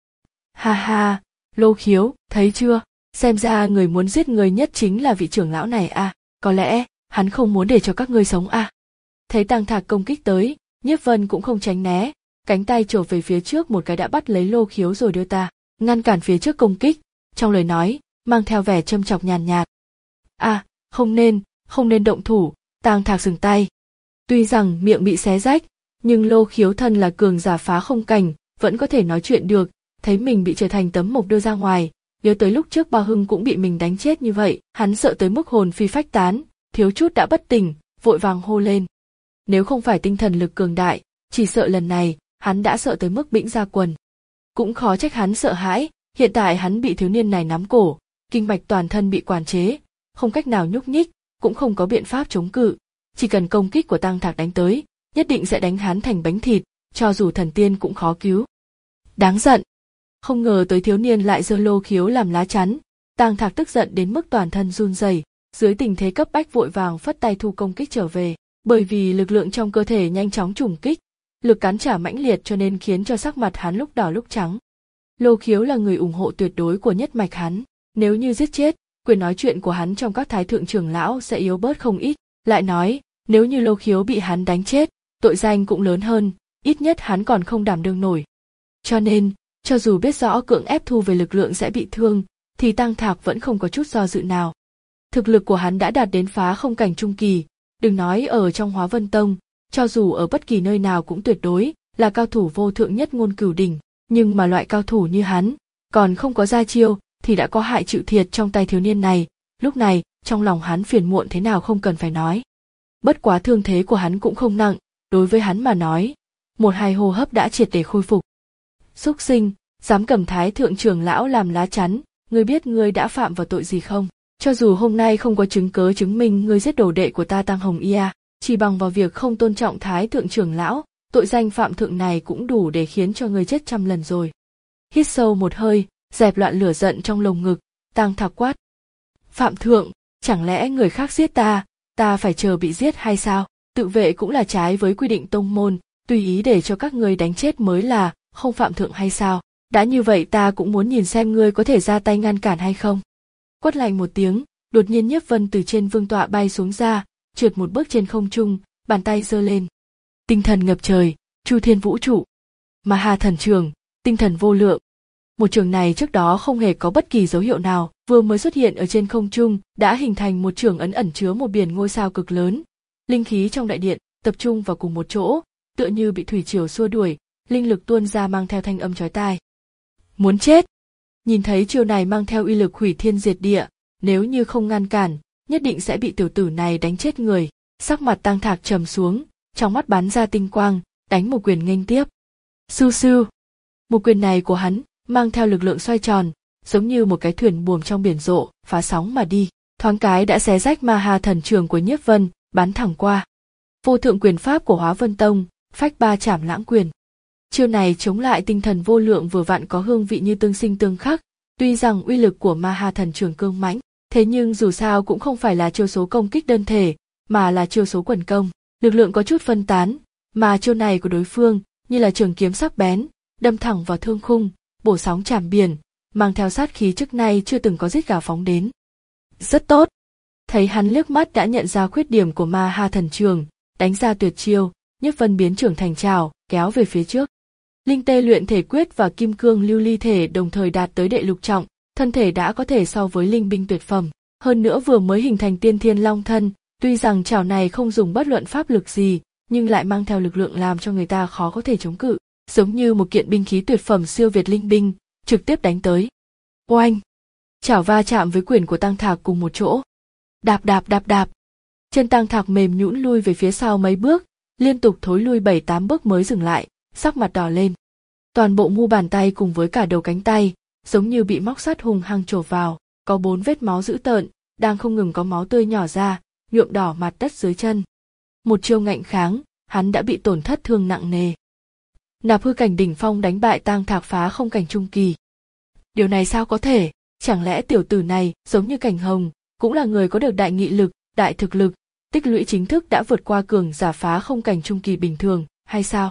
Ha ha, Lô Khiếu, thấy chưa, xem ra người muốn giết người nhất chính là vị trưởng lão này à, có lẽ, hắn không muốn để cho các ngươi sống à. Thấy Tang Thạc công kích tới, Nhiếp Vân cũng không tránh né, cánh tay chộp về phía trước một cái đã bắt lấy Lô Khiếu rồi đưa ta, ngăn cản phía trước công kích, trong lời nói, mang theo vẻ châm chọc nhàn nhạt. À, không nên, không nên động thủ, Tang Thạc dừng tay. Tuy rằng miệng bị xé rách, nhưng Lô Khiếu thân là cường giả phá không cảnh, vẫn có thể nói chuyện được, thấy mình bị trở thành tấm mộc đưa ra ngoài, nhớ tới lúc trước Bao Hưng cũng bị mình đánh chết như vậy, hắn sợ tới mức hồn phi phách tán, thiếu chút đã bất tỉnh, vội vàng hô lên. Nếu không phải tinh thần lực cường đại, chỉ sợ lần này, hắn đã sợ tới mức bĩnh ra quần. Cũng khó trách hắn sợ hãi, hiện tại hắn bị thiếu niên này nắm cổ, kinh mạch toàn thân bị quản chế, không cách nào nhúc nhích, cũng không có biện pháp chống cự, chỉ cần công kích của Tang Thạc đánh tới, nhất định sẽ đánh hắn thành bánh thịt, cho dù thần tiên cũng khó cứu. Đáng giận. Không ngờ tới thiếu niên lại giơ Lô Khiếu làm lá chắn, Tang Thạc tức giận đến mức toàn thân run rẩy, dưới tình thế cấp bách vội vàng phất tay thu công kích trở về, bởi vì lực lượng trong cơ thể nhanh chóng trùng kích, lực cắn trả mãnh liệt cho nên khiến cho sắc mặt hắn lúc đỏ lúc trắng. Lô Khiếu là người ủng hộ tuyệt đối của nhất mạch hắn, nếu như giết chết, quyền nói chuyện của hắn trong các thái thượng trưởng lão sẽ yếu bớt không ít, lại nói, nếu như Lô Khiếu bị hắn đánh chết, tội danh cũng lớn hơn, ít nhất hắn còn không đảm đương nổi. Cho nên, cho dù biết rõ cưỡng ép thu về lực lượng sẽ bị thương, thì Tang Thạc vẫn không có chút do dự nào. Thực lực của hắn đã đạt đến phá không cảnh trung kỳ, đừng nói ở trong Hóa Vân Tông, cho dù ở bất kỳ nơi nào cũng tuyệt đối là cao thủ vô thượng nhất ngôn cửu đỉnh, nhưng mà loại cao thủ như hắn, còn không có ra chiêu thì đã có hại chịu thiệt trong tay thiếu niên này, lúc này, trong lòng hắn phiền muộn thế nào không cần phải nói. Bất quá thương thế của hắn cũng không nặng, đối với hắn mà nói, một hai hô hấp đã triệt để khôi phục. Súc sinh, dám cầm thái thượng trưởng lão làm lá chắn, ngươi biết ngươi đã phạm vào tội gì không? Cho dù hôm nay không có chứng cớ chứng minh ngươi giết đồ đệ của ta Tang Hồng Y, chỉ bằng vào việc không tôn trọng thái thượng trưởng lão, tội danh phạm thượng này cũng đủ để khiến cho ngươi chết trăm lần rồi. Hít sâu một hơi, dẹp loạn lửa giận trong lồng ngực, Tang Thạc quát. Phạm thượng, chẳng lẽ người khác giết ta, ta phải chờ bị giết hay sao? Tự vệ cũng là trái với quy định tông môn, tùy ý để cho các ngươi đánh chết mới là, không phạm thượng hay sao? Đã như vậy ta cũng muốn nhìn xem ngươi có thể ra tay ngăn cản hay không. Quát lạnh một tiếng, đột nhiên Nhiếp Vân từ trên vương tọa bay xuống ra, trượt một bước trên không trung, bàn tay giơ lên. Tinh thần ngập trời, chu thiên vũ trụ. Ma Ha thần trường, tinh thần vô lượng. Một trường này trước đó không hề có bất kỳ dấu hiệu nào, vừa mới xuất hiện ở trên không trung, đã hình thành một trường ấn ẩn chứa một biển ngôi sao cực lớn. Linh khí trong đại điện tập trung vào cùng một chỗ, tựa như bị thủy triều xua đuổi, linh lực tuôn ra mang theo thanh âm chói tai. Muốn chết! Nhìn thấy chiêu này mang theo uy lực hủy thiên diệt địa, nếu như không ngăn cản, nhất định sẽ bị tiểu tử này đánh chết người. Sắc mặt Tang Thạc trầm xuống, trong mắt bắn ra tinh quang, đánh một quyền nghênh tiếp. Su su! Một quyền này của hắn mang theo lực lượng xoay tròn, giống như một cái thuyền buồm trong biển rộ, phá sóng mà đi, thoáng cái đã xé rách Ma Ha thần trường của Nhiếp Vân, bắn thẳng qua. Vô thượng quyền pháp của Hóa Vân Tông, phách ba chảm lãng quyền. Chiêu này chống lại tinh thần vô lượng vừa vặn có hương vị như tương sinh tương khắc, tuy rằng uy lực của Ma Ha thần trường cương mãnh, thế nhưng dù sao cũng không phải là chiêu số công kích đơn thể, mà là chiêu số quần công, lực lượng có chút phân tán, mà chiêu này của đối phương như là trường kiếm sắc bén, đâm thẳng vào thương khung, bổ sóng chảm biển, mang theo sát khí trước nay chưa từng có giết gào phóng đến. Rất tốt. Thấy hắn liếc mắt đã nhận ra khuyết điểm của Ma Ha thần trường, đánh ra tuyệt chiêu, Nhiếp Vân biến trưởng thành trảo, kéo về phía trước. Linh tê luyện thể quyết và kim cương lưu ly thể đồng thời đạt tới đệ lục trọng, thân thể đã có thể so với linh binh tuyệt phẩm, hơn nữa vừa mới hình thành tiên thiên long thân, tuy rằng trảo này không dùng bất luận pháp lực gì, nhưng lại mang theo lực lượng làm cho người ta khó có thể chống cự, giống như một kiện binh khí tuyệt phẩm siêu việt linh binh, trực tiếp đánh tới. Oanh! Chảo va chạm với quyền của Tang Thạc cùng một chỗ. Đạp đạp đạp đạp. Chân Tang Thạc mềm nhũn lui về phía sau mấy bước, liên tục thối lui bảy tám bước mới dừng lại, sắc mặt đỏ lên. Toàn bộ mu bàn tay cùng với cả đầu cánh tay, giống như bị móc sắt hung hăng chộp vào, có bốn vết máu dữ tợn, đang không ngừng có máu tươi nhỏ ra, nhuộm đỏ mặt đất dưới chân. Một chiêu ngạnh kháng, hắn đã bị tổn thất thương nặng nề. Nạp hư cảnh đỉnh phong đánh bại Tang Thạc phá không cảnh trung kỳ. Điều này sao có thể? Chẳng lẽ tiểu tử này giống như Cảnh Hồng, cũng là người có được đại nghị lực, đại thực lực, tích lũy chính thức đã vượt qua cường giả phá không cảnh trung kỳ bình thường, hay sao?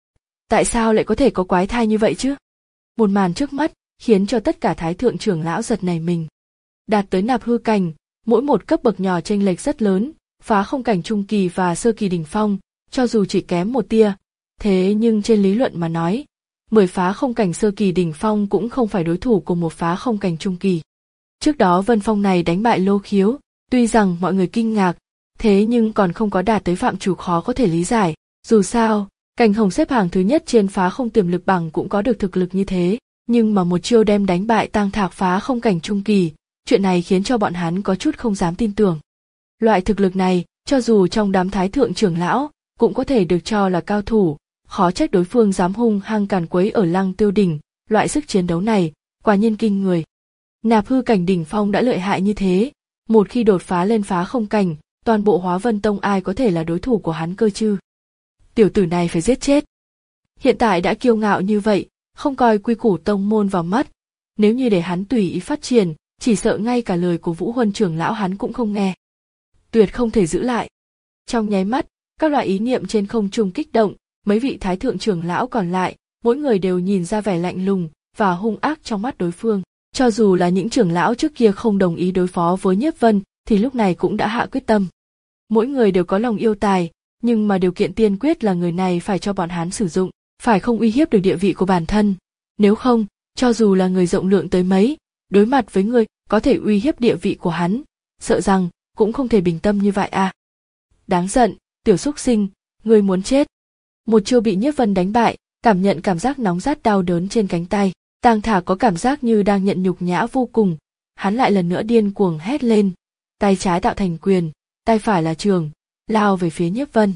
Tại sao lại có thể có quái thai như vậy chứ? Một màn trước mắt khiến cho tất cả thái thượng trưởng lão giật nảy mình. Đạt tới nạp hư cảnh, mỗi một cấp bậc nhỏ chênh lệch rất lớn, phá không cảnh trung kỳ và sơ kỳ đỉnh phong, cho dù chỉ kém một tia, thế nhưng trên lý luận mà nói, mười phá không cảnh sơ kỳ đỉnh phong cũng không phải đối thủ của một phá không cảnh trung kỳ. Trước đó Vân Phong này đánh bại Lô Khiếu, tuy rằng mọi người kinh ngạc, thế nhưng còn không có đạt tới phạm chủ khó có thể lý giải. Dù sao, Cảnh Hồng xếp hàng thứ nhất trên phá không tiềm lực bằng cũng có được thực lực như thế, nhưng mà một chiêu đem đánh bại Tang Thạc phá không cảnh trung kỳ, chuyện này khiến cho bọn hắn có chút không dám tin tưởng. Loại thực lực này, cho dù trong đám thái thượng trưởng lão, cũng có thể được cho là cao thủ, khó trách đối phương dám hung hăng càn quấy ở Lăng Tiêu đỉnh, loại sức chiến đấu này, quả nhiên kinh người. Nạp hư cảnh đỉnh phong đã lợi hại như thế, một khi đột phá lên phá không cảnh, toàn bộ Hóa Vân Tông ai có thể là đối thủ của hắn cơ chứ? Tiểu tử này phải giết chết. Hiện tại đã kiêu ngạo như vậy, không coi quy củ tông môn vào mắt, nếu như để hắn tùy ý phát triển, chỉ sợ ngay cả lời của Vũ Huân trưởng lão hắn cũng không nghe. Tuyệt không thể giữ lại. Trong nháy mắt, các loại ý niệm trên không trung kích động, mấy vị thái thượng trưởng lão còn lại, mỗi người đều nhìn ra vẻ lạnh lùng và hung ác trong mắt đối phương. Cho dù là những trưởng lão trước kia không đồng ý đối phó với Nhiếp Vân, thì lúc này cũng đã hạ quyết tâm. Mỗi người đều có lòng yêu tài, nhưng mà điều kiện tiên quyết là người này phải cho bọn hắn sử dụng, phải không uy hiếp được địa vị của bản thân. Nếu không, cho dù là người rộng lượng tới mấy, đối mặt với người có thể uy hiếp địa vị của hắn, sợ rằng cũng không thể bình tâm như vậy à. Đáng giận, tiểu súc sinh, ngươi muốn chết. Một chiêu bị Nhiếp Vân đánh bại, cảm nhận cảm giác nóng rát đau đớn trên cánh tay. Tang Thạc có cảm giác như đang nhận nhục nhã vô cùng, hắn lại lần nữa điên cuồng hét lên, tay trái tạo thành quyền, tay phải là trường, lao về phía Nhiếp Vân.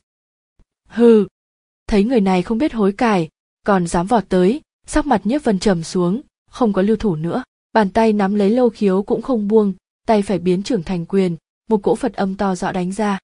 Hừ, thấy người này không biết hối cải, còn dám vọt tới, sắc mặt Nhiếp Vân trầm xuống, không có lưu thủ nữa, bàn tay nắm lấy Lô Khiếu cũng không buông, tay phải biến trưởng thành quyền, một cỗ Phật âm to rõ đánh ra.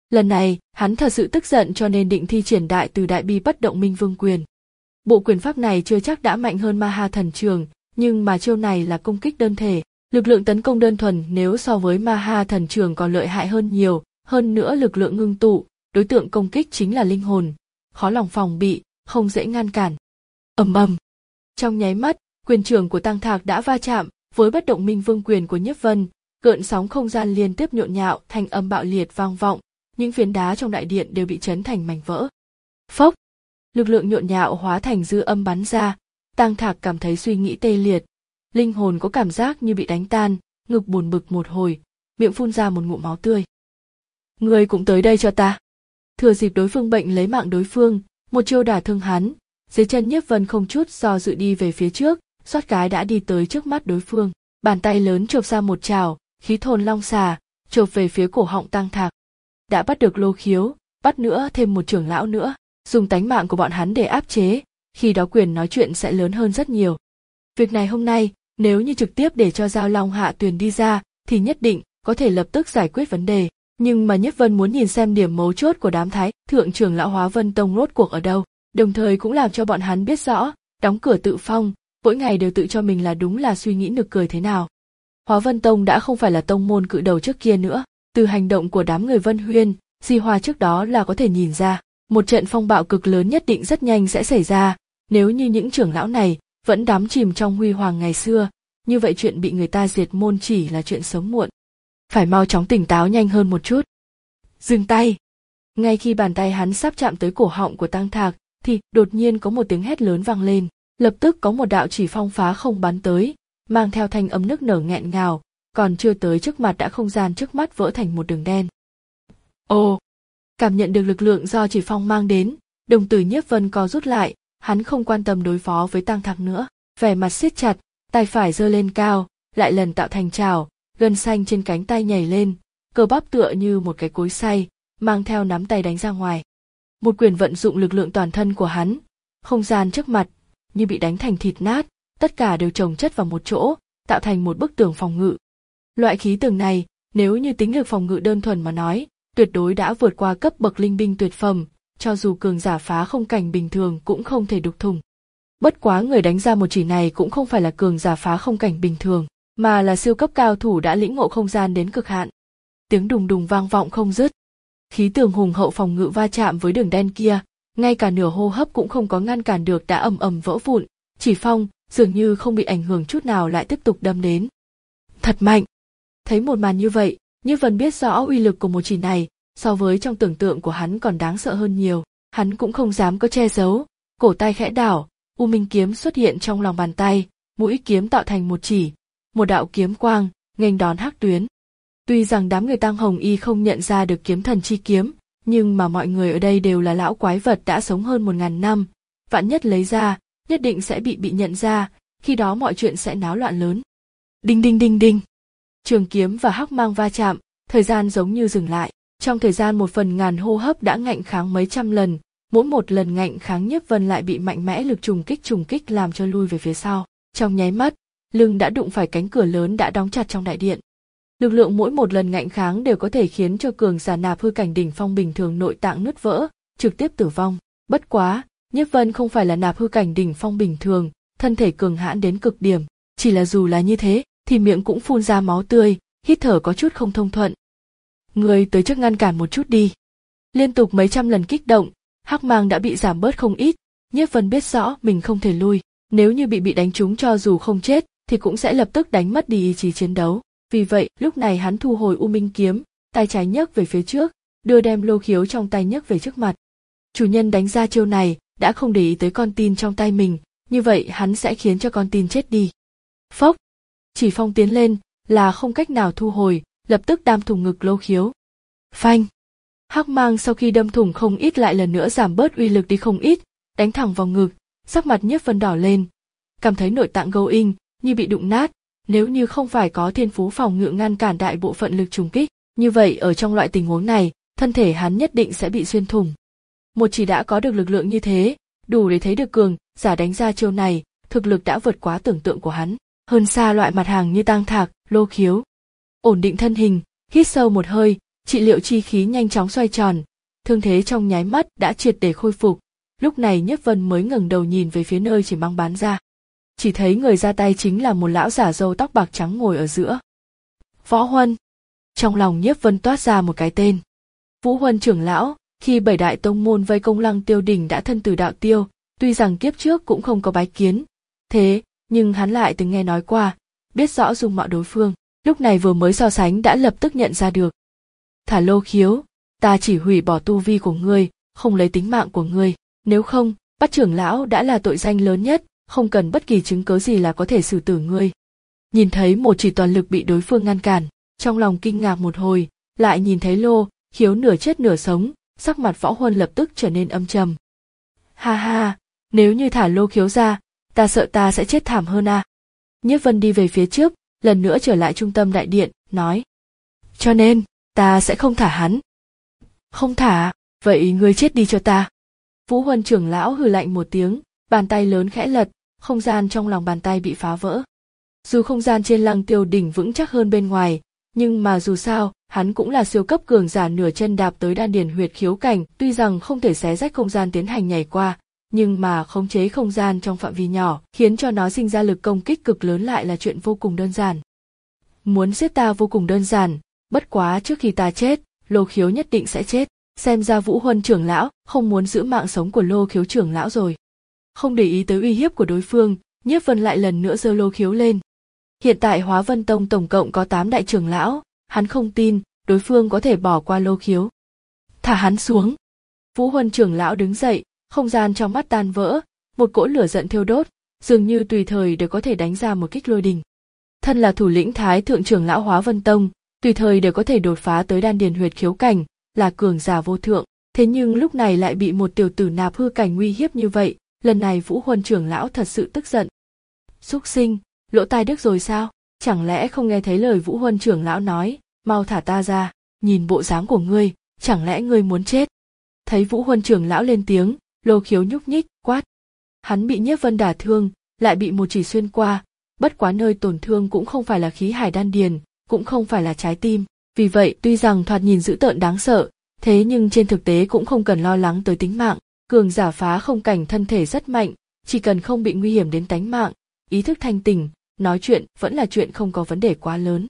Lần này, hắn thật sự tức giận cho nên định thi triển đại từ đại bi bất động minh vương quyền. Bộ quyền pháp này chưa chắc đã mạnh hơn Ma Ha thần trường, nhưng mà chiêu này là công kích đơn thể, lực lượng tấn công đơn thuần nếu so với Ma Ha thần trường còn lợi hại hơn nhiều, hơn nữa lực lượng ngưng tụ, đối tượng công kích chính là linh hồn, khó lòng phòng bị, không dễ ngăn cản. Ầm ầm. Trong nháy mắt, quyền trường của Tăng Thạc đã va chạm với bất động minh vương quyền của Nhiếp Vân, gợn sóng không gian liên tiếp nhộn nhạo, thanh âm bạo liệt vang vọng, những phiến đá trong đại điện đều bị chấn thành mảnh vỡ. Phốc, lực lượng nhộn nhạo hóa thành dư âm bắn ra, Tăng Thạc cảm thấy suy nghĩ tê liệt, linh hồn có cảm giác như bị đánh tan, ngực buồn bực một hồi, miệng phun ra một ngụm máu tươi. Ngươi cũng tới đây cho ta. Thừa dịp đối phương bệnh lấy mạng đối phương, một chiêu đả thương hắn, dưới chân Nhiếp Vân không chút do dự đi về phía trước, xoát cái đã đi tới trước mắt đối phương, bàn tay lớn chộp ra một chảo, khí thôn long xà, chộp về phía cổ họng Tăng Thạc. Đã bắt được Lô Khiếu, bắt nữa thêm một trưởng lão nữa, dùng tánh mạng của bọn hắn để áp chế, khi đó quyền nói chuyện sẽ lớn hơn rất nhiều. Việc này hôm nay, nếu như trực tiếp để cho Giao Long Hạ Tuyền đi ra, thì nhất định có thể lập tức giải quyết vấn đề. Nhưng mà Nhiếp Vân muốn nhìn xem điểm mấu chốt của đám Thái thượng trưởng lão Hóa Vân Tông rốt cuộc ở đâu, đồng thời cũng làm cho bọn hắn biết rõ, đóng cửa tự phong, mỗi ngày đều tự cho mình là đúng là suy nghĩ nực cười thế nào. Hóa Vân Tông đã không phải là tông môn cự đầu trước kia nữa, từ hành động của đám người Vân Huyên, Di Hoa trước đó là có thể nhìn ra, một trận phong bạo cực lớn nhất định rất nhanh sẽ xảy ra, nếu như những trưởng lão này vẫn đắm chìm trong huy hoàng ngày xưa, như vậy chuyện bị người ta diệt môn chỉ là chuyện sớm muộn. Phải mau chóng tỉnh táo nhanh hơn một chút. Dừng tay. Ngay khi bàn tay hắn sắp chạm tới cổ họng của Tăng Thạc, thì đột nhiên có một tiếng hét lớn vang lên, lập tức có một đạo chỉ phong phá không bắn tới, mang theo thanh âm nức nở nghẹn ngào, còn chưa tới trước mặt đã không gian trước mắt vỡ thành một đường đen. Ồ! Cảm nhận được lực lượng do chỉ phong mang đến, đồng tử Nhiếp Vân co rút lại, hắn không quan tâm đối phó với Tăng Thạc nữa, vẻ mặt siết chặt, tay phải giơ lên cao, lại lần tạo thành trảo, gân xanh trên cánh tay nhảy lên, cơ bắp tựa như một cái cối xay, mang theo nắm tay đánh ra ngoài. Một quyền vận dụng lực lượng toàn thân của hắn, không gian trước mặt như bị đánh thành thịt nát, tất cả đều chồng chất vào một chỗ, tạo thành một bức tường phòng ngự. Loại khí tường này, nếu như tính lực phòng ngự đơn thuần mà nói, tuyệt đối đã vượt qua cấp bậc linh binh tuyệt phẩm, cho dù cường giả phá không cảnh bình thường cũng không thể đục thủng. Bất quá người đánh ra một chỉ này cũng không phải là cường giả phá không cảnh bình thường, mà là siêu cấp cao thủ đã lĩnh ngộ không gian đến cực hạn. Tiếng đùng đùng vang vọng không dứt. Khí tường hùng hậu phòng ngự va chạm với đường đen kia, ngay cả nửa hô hấp cũng không có ngăn cản được đã ầm ầm vỡ vụn, chỉ phong dường như không bị ảnh hưởng chút nào lại tiếp tục đâm đến. Thật mạnh. Thấy một màn như vậy, Nhiếp Vân biết rõ uy lực của một chỉ này, so với trong tưởng tượng của hắn còn đáng sợ hơn nhiều, hắn cũng không dám có che giấu, cổ tay khẽ đảo, U Minh kiếm xuất hiện trong lòng bàn tay, mũi kiếm tạo thành một chỉ, một đạo kiếm quang, nghênh đón Hắc Tuyến. Tuy rằng đám người Tăng Hồng Y không nhận ra được kiếm thần chi kiếm, nhưng mà mọi người ở đây đều là lão quái vật đã sống hơn một ngàn năm, vạn nhất lấy ra, nhất định sẽ bị bị nhận ra, khi đó mọi chuyện sẽ náo loạn lớn. Đinh đinh đinh đinh. Trường kiếm và hắc mang va chạm, thời gian giống như dừng lại, trong thời gian một phần ngàn hô hấp đã ngạnh kháng mấy trăm lần, mỗi một lần ngạnh kháng Nhiếp Vân lại bị mạnh mẽ lực trùng kích trùng kích làm cho lui về phía sau, trong nháy mắt, lưng đã đụng phải cánh cửa lớn đã đóng chặt trong đại điện. Lực lượng mỗi một lần ngạnh kháng đều có thể khiến cho cường giả nạp hư cảnh đỉnh phong bình thường nội tạng nứt vỡ, trực tiếp tử vong. Bất quá, Nhiếp Vân không phải là nạp hư cảnh đỉnh phong bình thường, thân thể cường hãn đến cực điểm, chỉ là dù là như thế, thì miệng cũng phun ra máu tươi, hít thở có chút không thông thuận. Người tới trước ngăn cản một chút đi. Liên tục mấy trăm lần kích động, hắc mang đã bị giảm bớt không ít, Nhiếp Vân biết rõ mình không thể lui, nếu như bị bị đánh trúng cho dù không chết, thì cũng sẽ lập tức đánh mất đi ý chí chiến đấu. Vì vậy, lúc này hắn thu hồi U Minh kiếm, tay trái nhấc về phía trước, đưa đem Lô Khiếu trong tay nhấc về trước mặt. Chủ nhân đánh ra chiêu này, đã không để ý tới con tin trong tay mình, như vậy hắn sẽ khiến cho con tin chết đi. Phốc, chỉ phong tiến lên, là không cách nào thu hồi, lập tức đâm thủng ngực Lô Khiếu. Phanh, hắc mang sau khi đâm thủng không ít lại lần nữa giảm bớt uy lực đi không ít, đánh thẳng vào ngực, sắc mặt Nhiếp Vân đỏ lên, cảm thấy nội tạng gâu inh như bị đụng nát. Nếu như không phải có thiên phú phòng ngự ngăn cản đại bộ phận lực trùng kích, như vậy ở trong loại tình huống này, thân thể hắn nhất định sẽ bị xuyên thủng. Một chỉ đã có được lực lượng như thế, đủ để thấy được cường giả đánh ra chiêu này, thực lực đã vượt quá tưởng tượng của hắn, hơn xa loại mặt hàng như Tăng Thạc, Lô Khiếu. Ổn định thân hình, hít sâu một hơi, trị liệu chi khí nhanh chóng xoay tròn, thương thế trong nháy mắt đã triệt để khôi phục. Lúc này Nhiếp Vân mới ngẩng đầu nhìn về phía nơi chỉ mang bán ra. Chỉ thấy người ra tay chính là một lão giả râu tóc bạc trắng ngồi ở giữa. Võ Huân. Trong lòng Nhiếp Vân toát ra một cái tên. Vũ Huân trưởng lão, khi bảy đại tông môn vây công Lăng Tiêu Đỉnh đã thân từ đạo tiêu, tuy rằng kiếp trước cũng không có bái kiến, thế nhưng hắn lại từng nghe nói qua, biết rõ dung mạo đối phương, lúc này vừa mới so sánh đã lập tức nhận ra được. Thả Lô Khiếu, ta chỉ hủy bỏ tu vi của ngươi, không lấy tính mạng của ngươi, nếu không, bắt trưởng lão đã là tội danh lớn nhất, không cần bất kỳ chứng cớ gì là có thể xử tử ngươi. Nhìn thấy một chỉ toàn lực bị đối phương ngăn cản, trong lòng kinh ngạc một hồi, lại nhìn thấy Lô Khiếu nửa chết nửa sống, sắc mặt Võ Huân lập tức trở nên âm trầm. Ha ha, nếu như thả Lô Khiếu ra, ta sợ ta sẽ chết thảm hơn à. Nhiếp Vân đi về phía trước, lần nữa trở lại trung tâm đại điện, nói. Cho nên, ta sẽ không thả hắn. Không thả, vậy ngươi chết đi cho ta. Vũ Huân trưởng lão hừ lạnh một tiếng, bàn tay lớn khẽ lật, không gian trong lòng bàn tay bị phá vỡ. Dù không gian trên Lăng Tiêu Đỉnh vững chắc hơn bên ngoài, nhưng mà dù sao, hắn cũng là siêu cấp cường giả nửa chân đạp tới đan điền huyệt khiếu cảnh, tuy rằng không thể xé rách không gian tiến hành nhảy qua, nhưng mà khống chế không gian trong phạm vi nhỏ, khiến cho nó sinh ra lực công kích cực lớn lại là chuyện vô cùng đơn giản. Muốn giết ta vô cùng đơn giản, bất quá trước khi ta chết, Lô Khiếu nhất định sẽ chết. Xem ra Vũ Huân trưởng lão không muốn giữ mạng sống của Lô Khiếu trưởng lão rồi. Không để ý tới uy hiếp của đối phương, Nhiếp Vân lại lần nữa giơ Lô Khiếu lên. Hiện tại Hóa Vân Tông tổng cộng có tám đại trưởng lão, hắn không tin đối phương có thể bỏ qua Lô Khiếu. Thả hắn xuống. Vũ Huân trưởng lão đứng dậy, không gian trong mắt tan vỡ, một cỗ lửa giận thiêu đốt, dường như tùy thời đều có thể đánh ra một kích lôi đình. Thân là thủ lĩnh Thái thượng trưởng lão Hóa Vân Tông, tùy thời đều có thể đột phá tới đan điền huyệt khiếu cảnh, là cường giả vô thượng, thế nhưng lúc này lại bị một tiểu tử nạp hư cảnh uy hiếp như vậy, lần này Vũ Huân trưởng lão thật sự tức giận. Súc sinh, lỗ tai điếc rồi sao? Chẳng lẽ không nghe thấy lời Vũ Huân trưởng lão nói, mau thả ta ra, nhìn bộ dáng của ngươi, chẳng lẽ ngươi muốn chết? Thấy Vũ Huân trưởng lão lên tiếng, Lô Khiếu nhúc nhích, quát. Hắn bị Nhiếp Vân đả thương, lại bị một chỉ xuyên qua, bất quá nơi tổn thương cũng không phải là khí hải đan điền, cũng không phải là trái tim. Vì vậy, tuy rằng thoạt nhìn dữ tợn đáng sợ, thế nhưng trên thực tế cũng không cần lo lắng tới tính mạng. Cường giả phá không cảnh thân thể rất mạnh, chỉ cần không bị nguy hiểm đến tánh mạng, ý thức thanh tỉnh, nói chuyện vẫn là chuyện không có vấn đề quá lớn.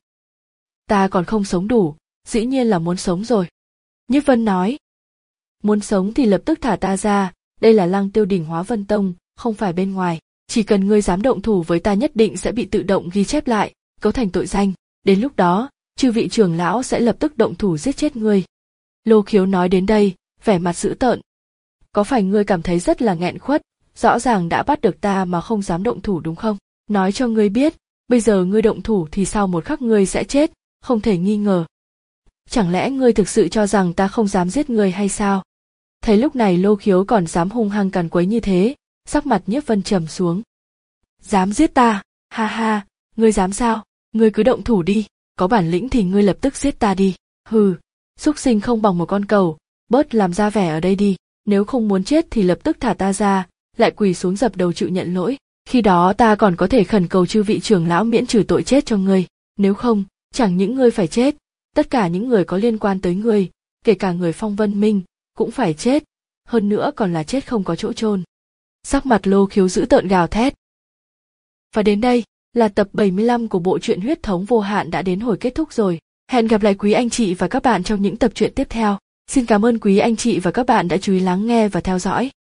Ta còn không sống đủ, dĩ nhiên là muốn sống rồi. Nhiếp Vân nói. Muốn sống thì lập tức thả ta ra, đây là Lăng Tiêu Đỉnh Hóa Vân Tông, không phải bên ngoài. Chỉ cần ngươi dám động thủ với ta nhất định sẽ bị tự động ghi chép lại, cấu thành tội danh. Đến lúc đó, chư vị trưởng lão sẽ lập tức động thủ giết chết ngươi. Lô Khiếu nói đến đây, vẻ mặt dữ tợn. Có phải ngươi cảm thấy rất là nghẹn khuất, rõ ràng đã bắt được ta mà không dám động thủ đúng không? Nói cho ngươi biết, bây giờ ngươi động thủ thì sau một khắc ngươi sẽ chết, không thể nghi ngờ. Chẳng lẽ ngươi thực sự cho rằng ta không dám giết ngươi hay sao? Thấy lúc này Lô Khiếu còn dám hung hăng càn quấy như thế, sắc mặt Nhiếp Vân trầm xuống. Dám giết ta? Ha ha, ngươi dám sao? Ngươi cứ động thủ đi, có bản lĩnh thì ngươi lập tức giết ta đi. Hừ, xúc sinh không bằng một con cẩu, bớt làm ra vẻ ở đây đi, nếu không muốn chết thì lập tức thả ta ra, lại quỳ xuống dập đầu chịu nhận lỗi, khi đó ta còn có thể khẩn cầu chư vị trưởng lão miễn trừ tội chết cho ngươi, nếu không, chẳng những ngươi phải chết, tất cả những người có liên quan tới ngươi, kể cả người Phong Vân Minh, cũng phải chết, hơn nữa còn là chết không có chỗ chôn. Sắc mặt Lô Khiếu dữ tợn gào thét. Và đến đây, là tập bảy mươi lăm của bộ truyện Huyết Thống Vô Hạn đã đến hồi kết thúc rồi. Hẹn gặp lại quý anh chị và các bạn trong những tập truyện tiếp theo. Xin cảm ơn quý anh chị và các bạn đã chú ý lắng nghe và theo dõi.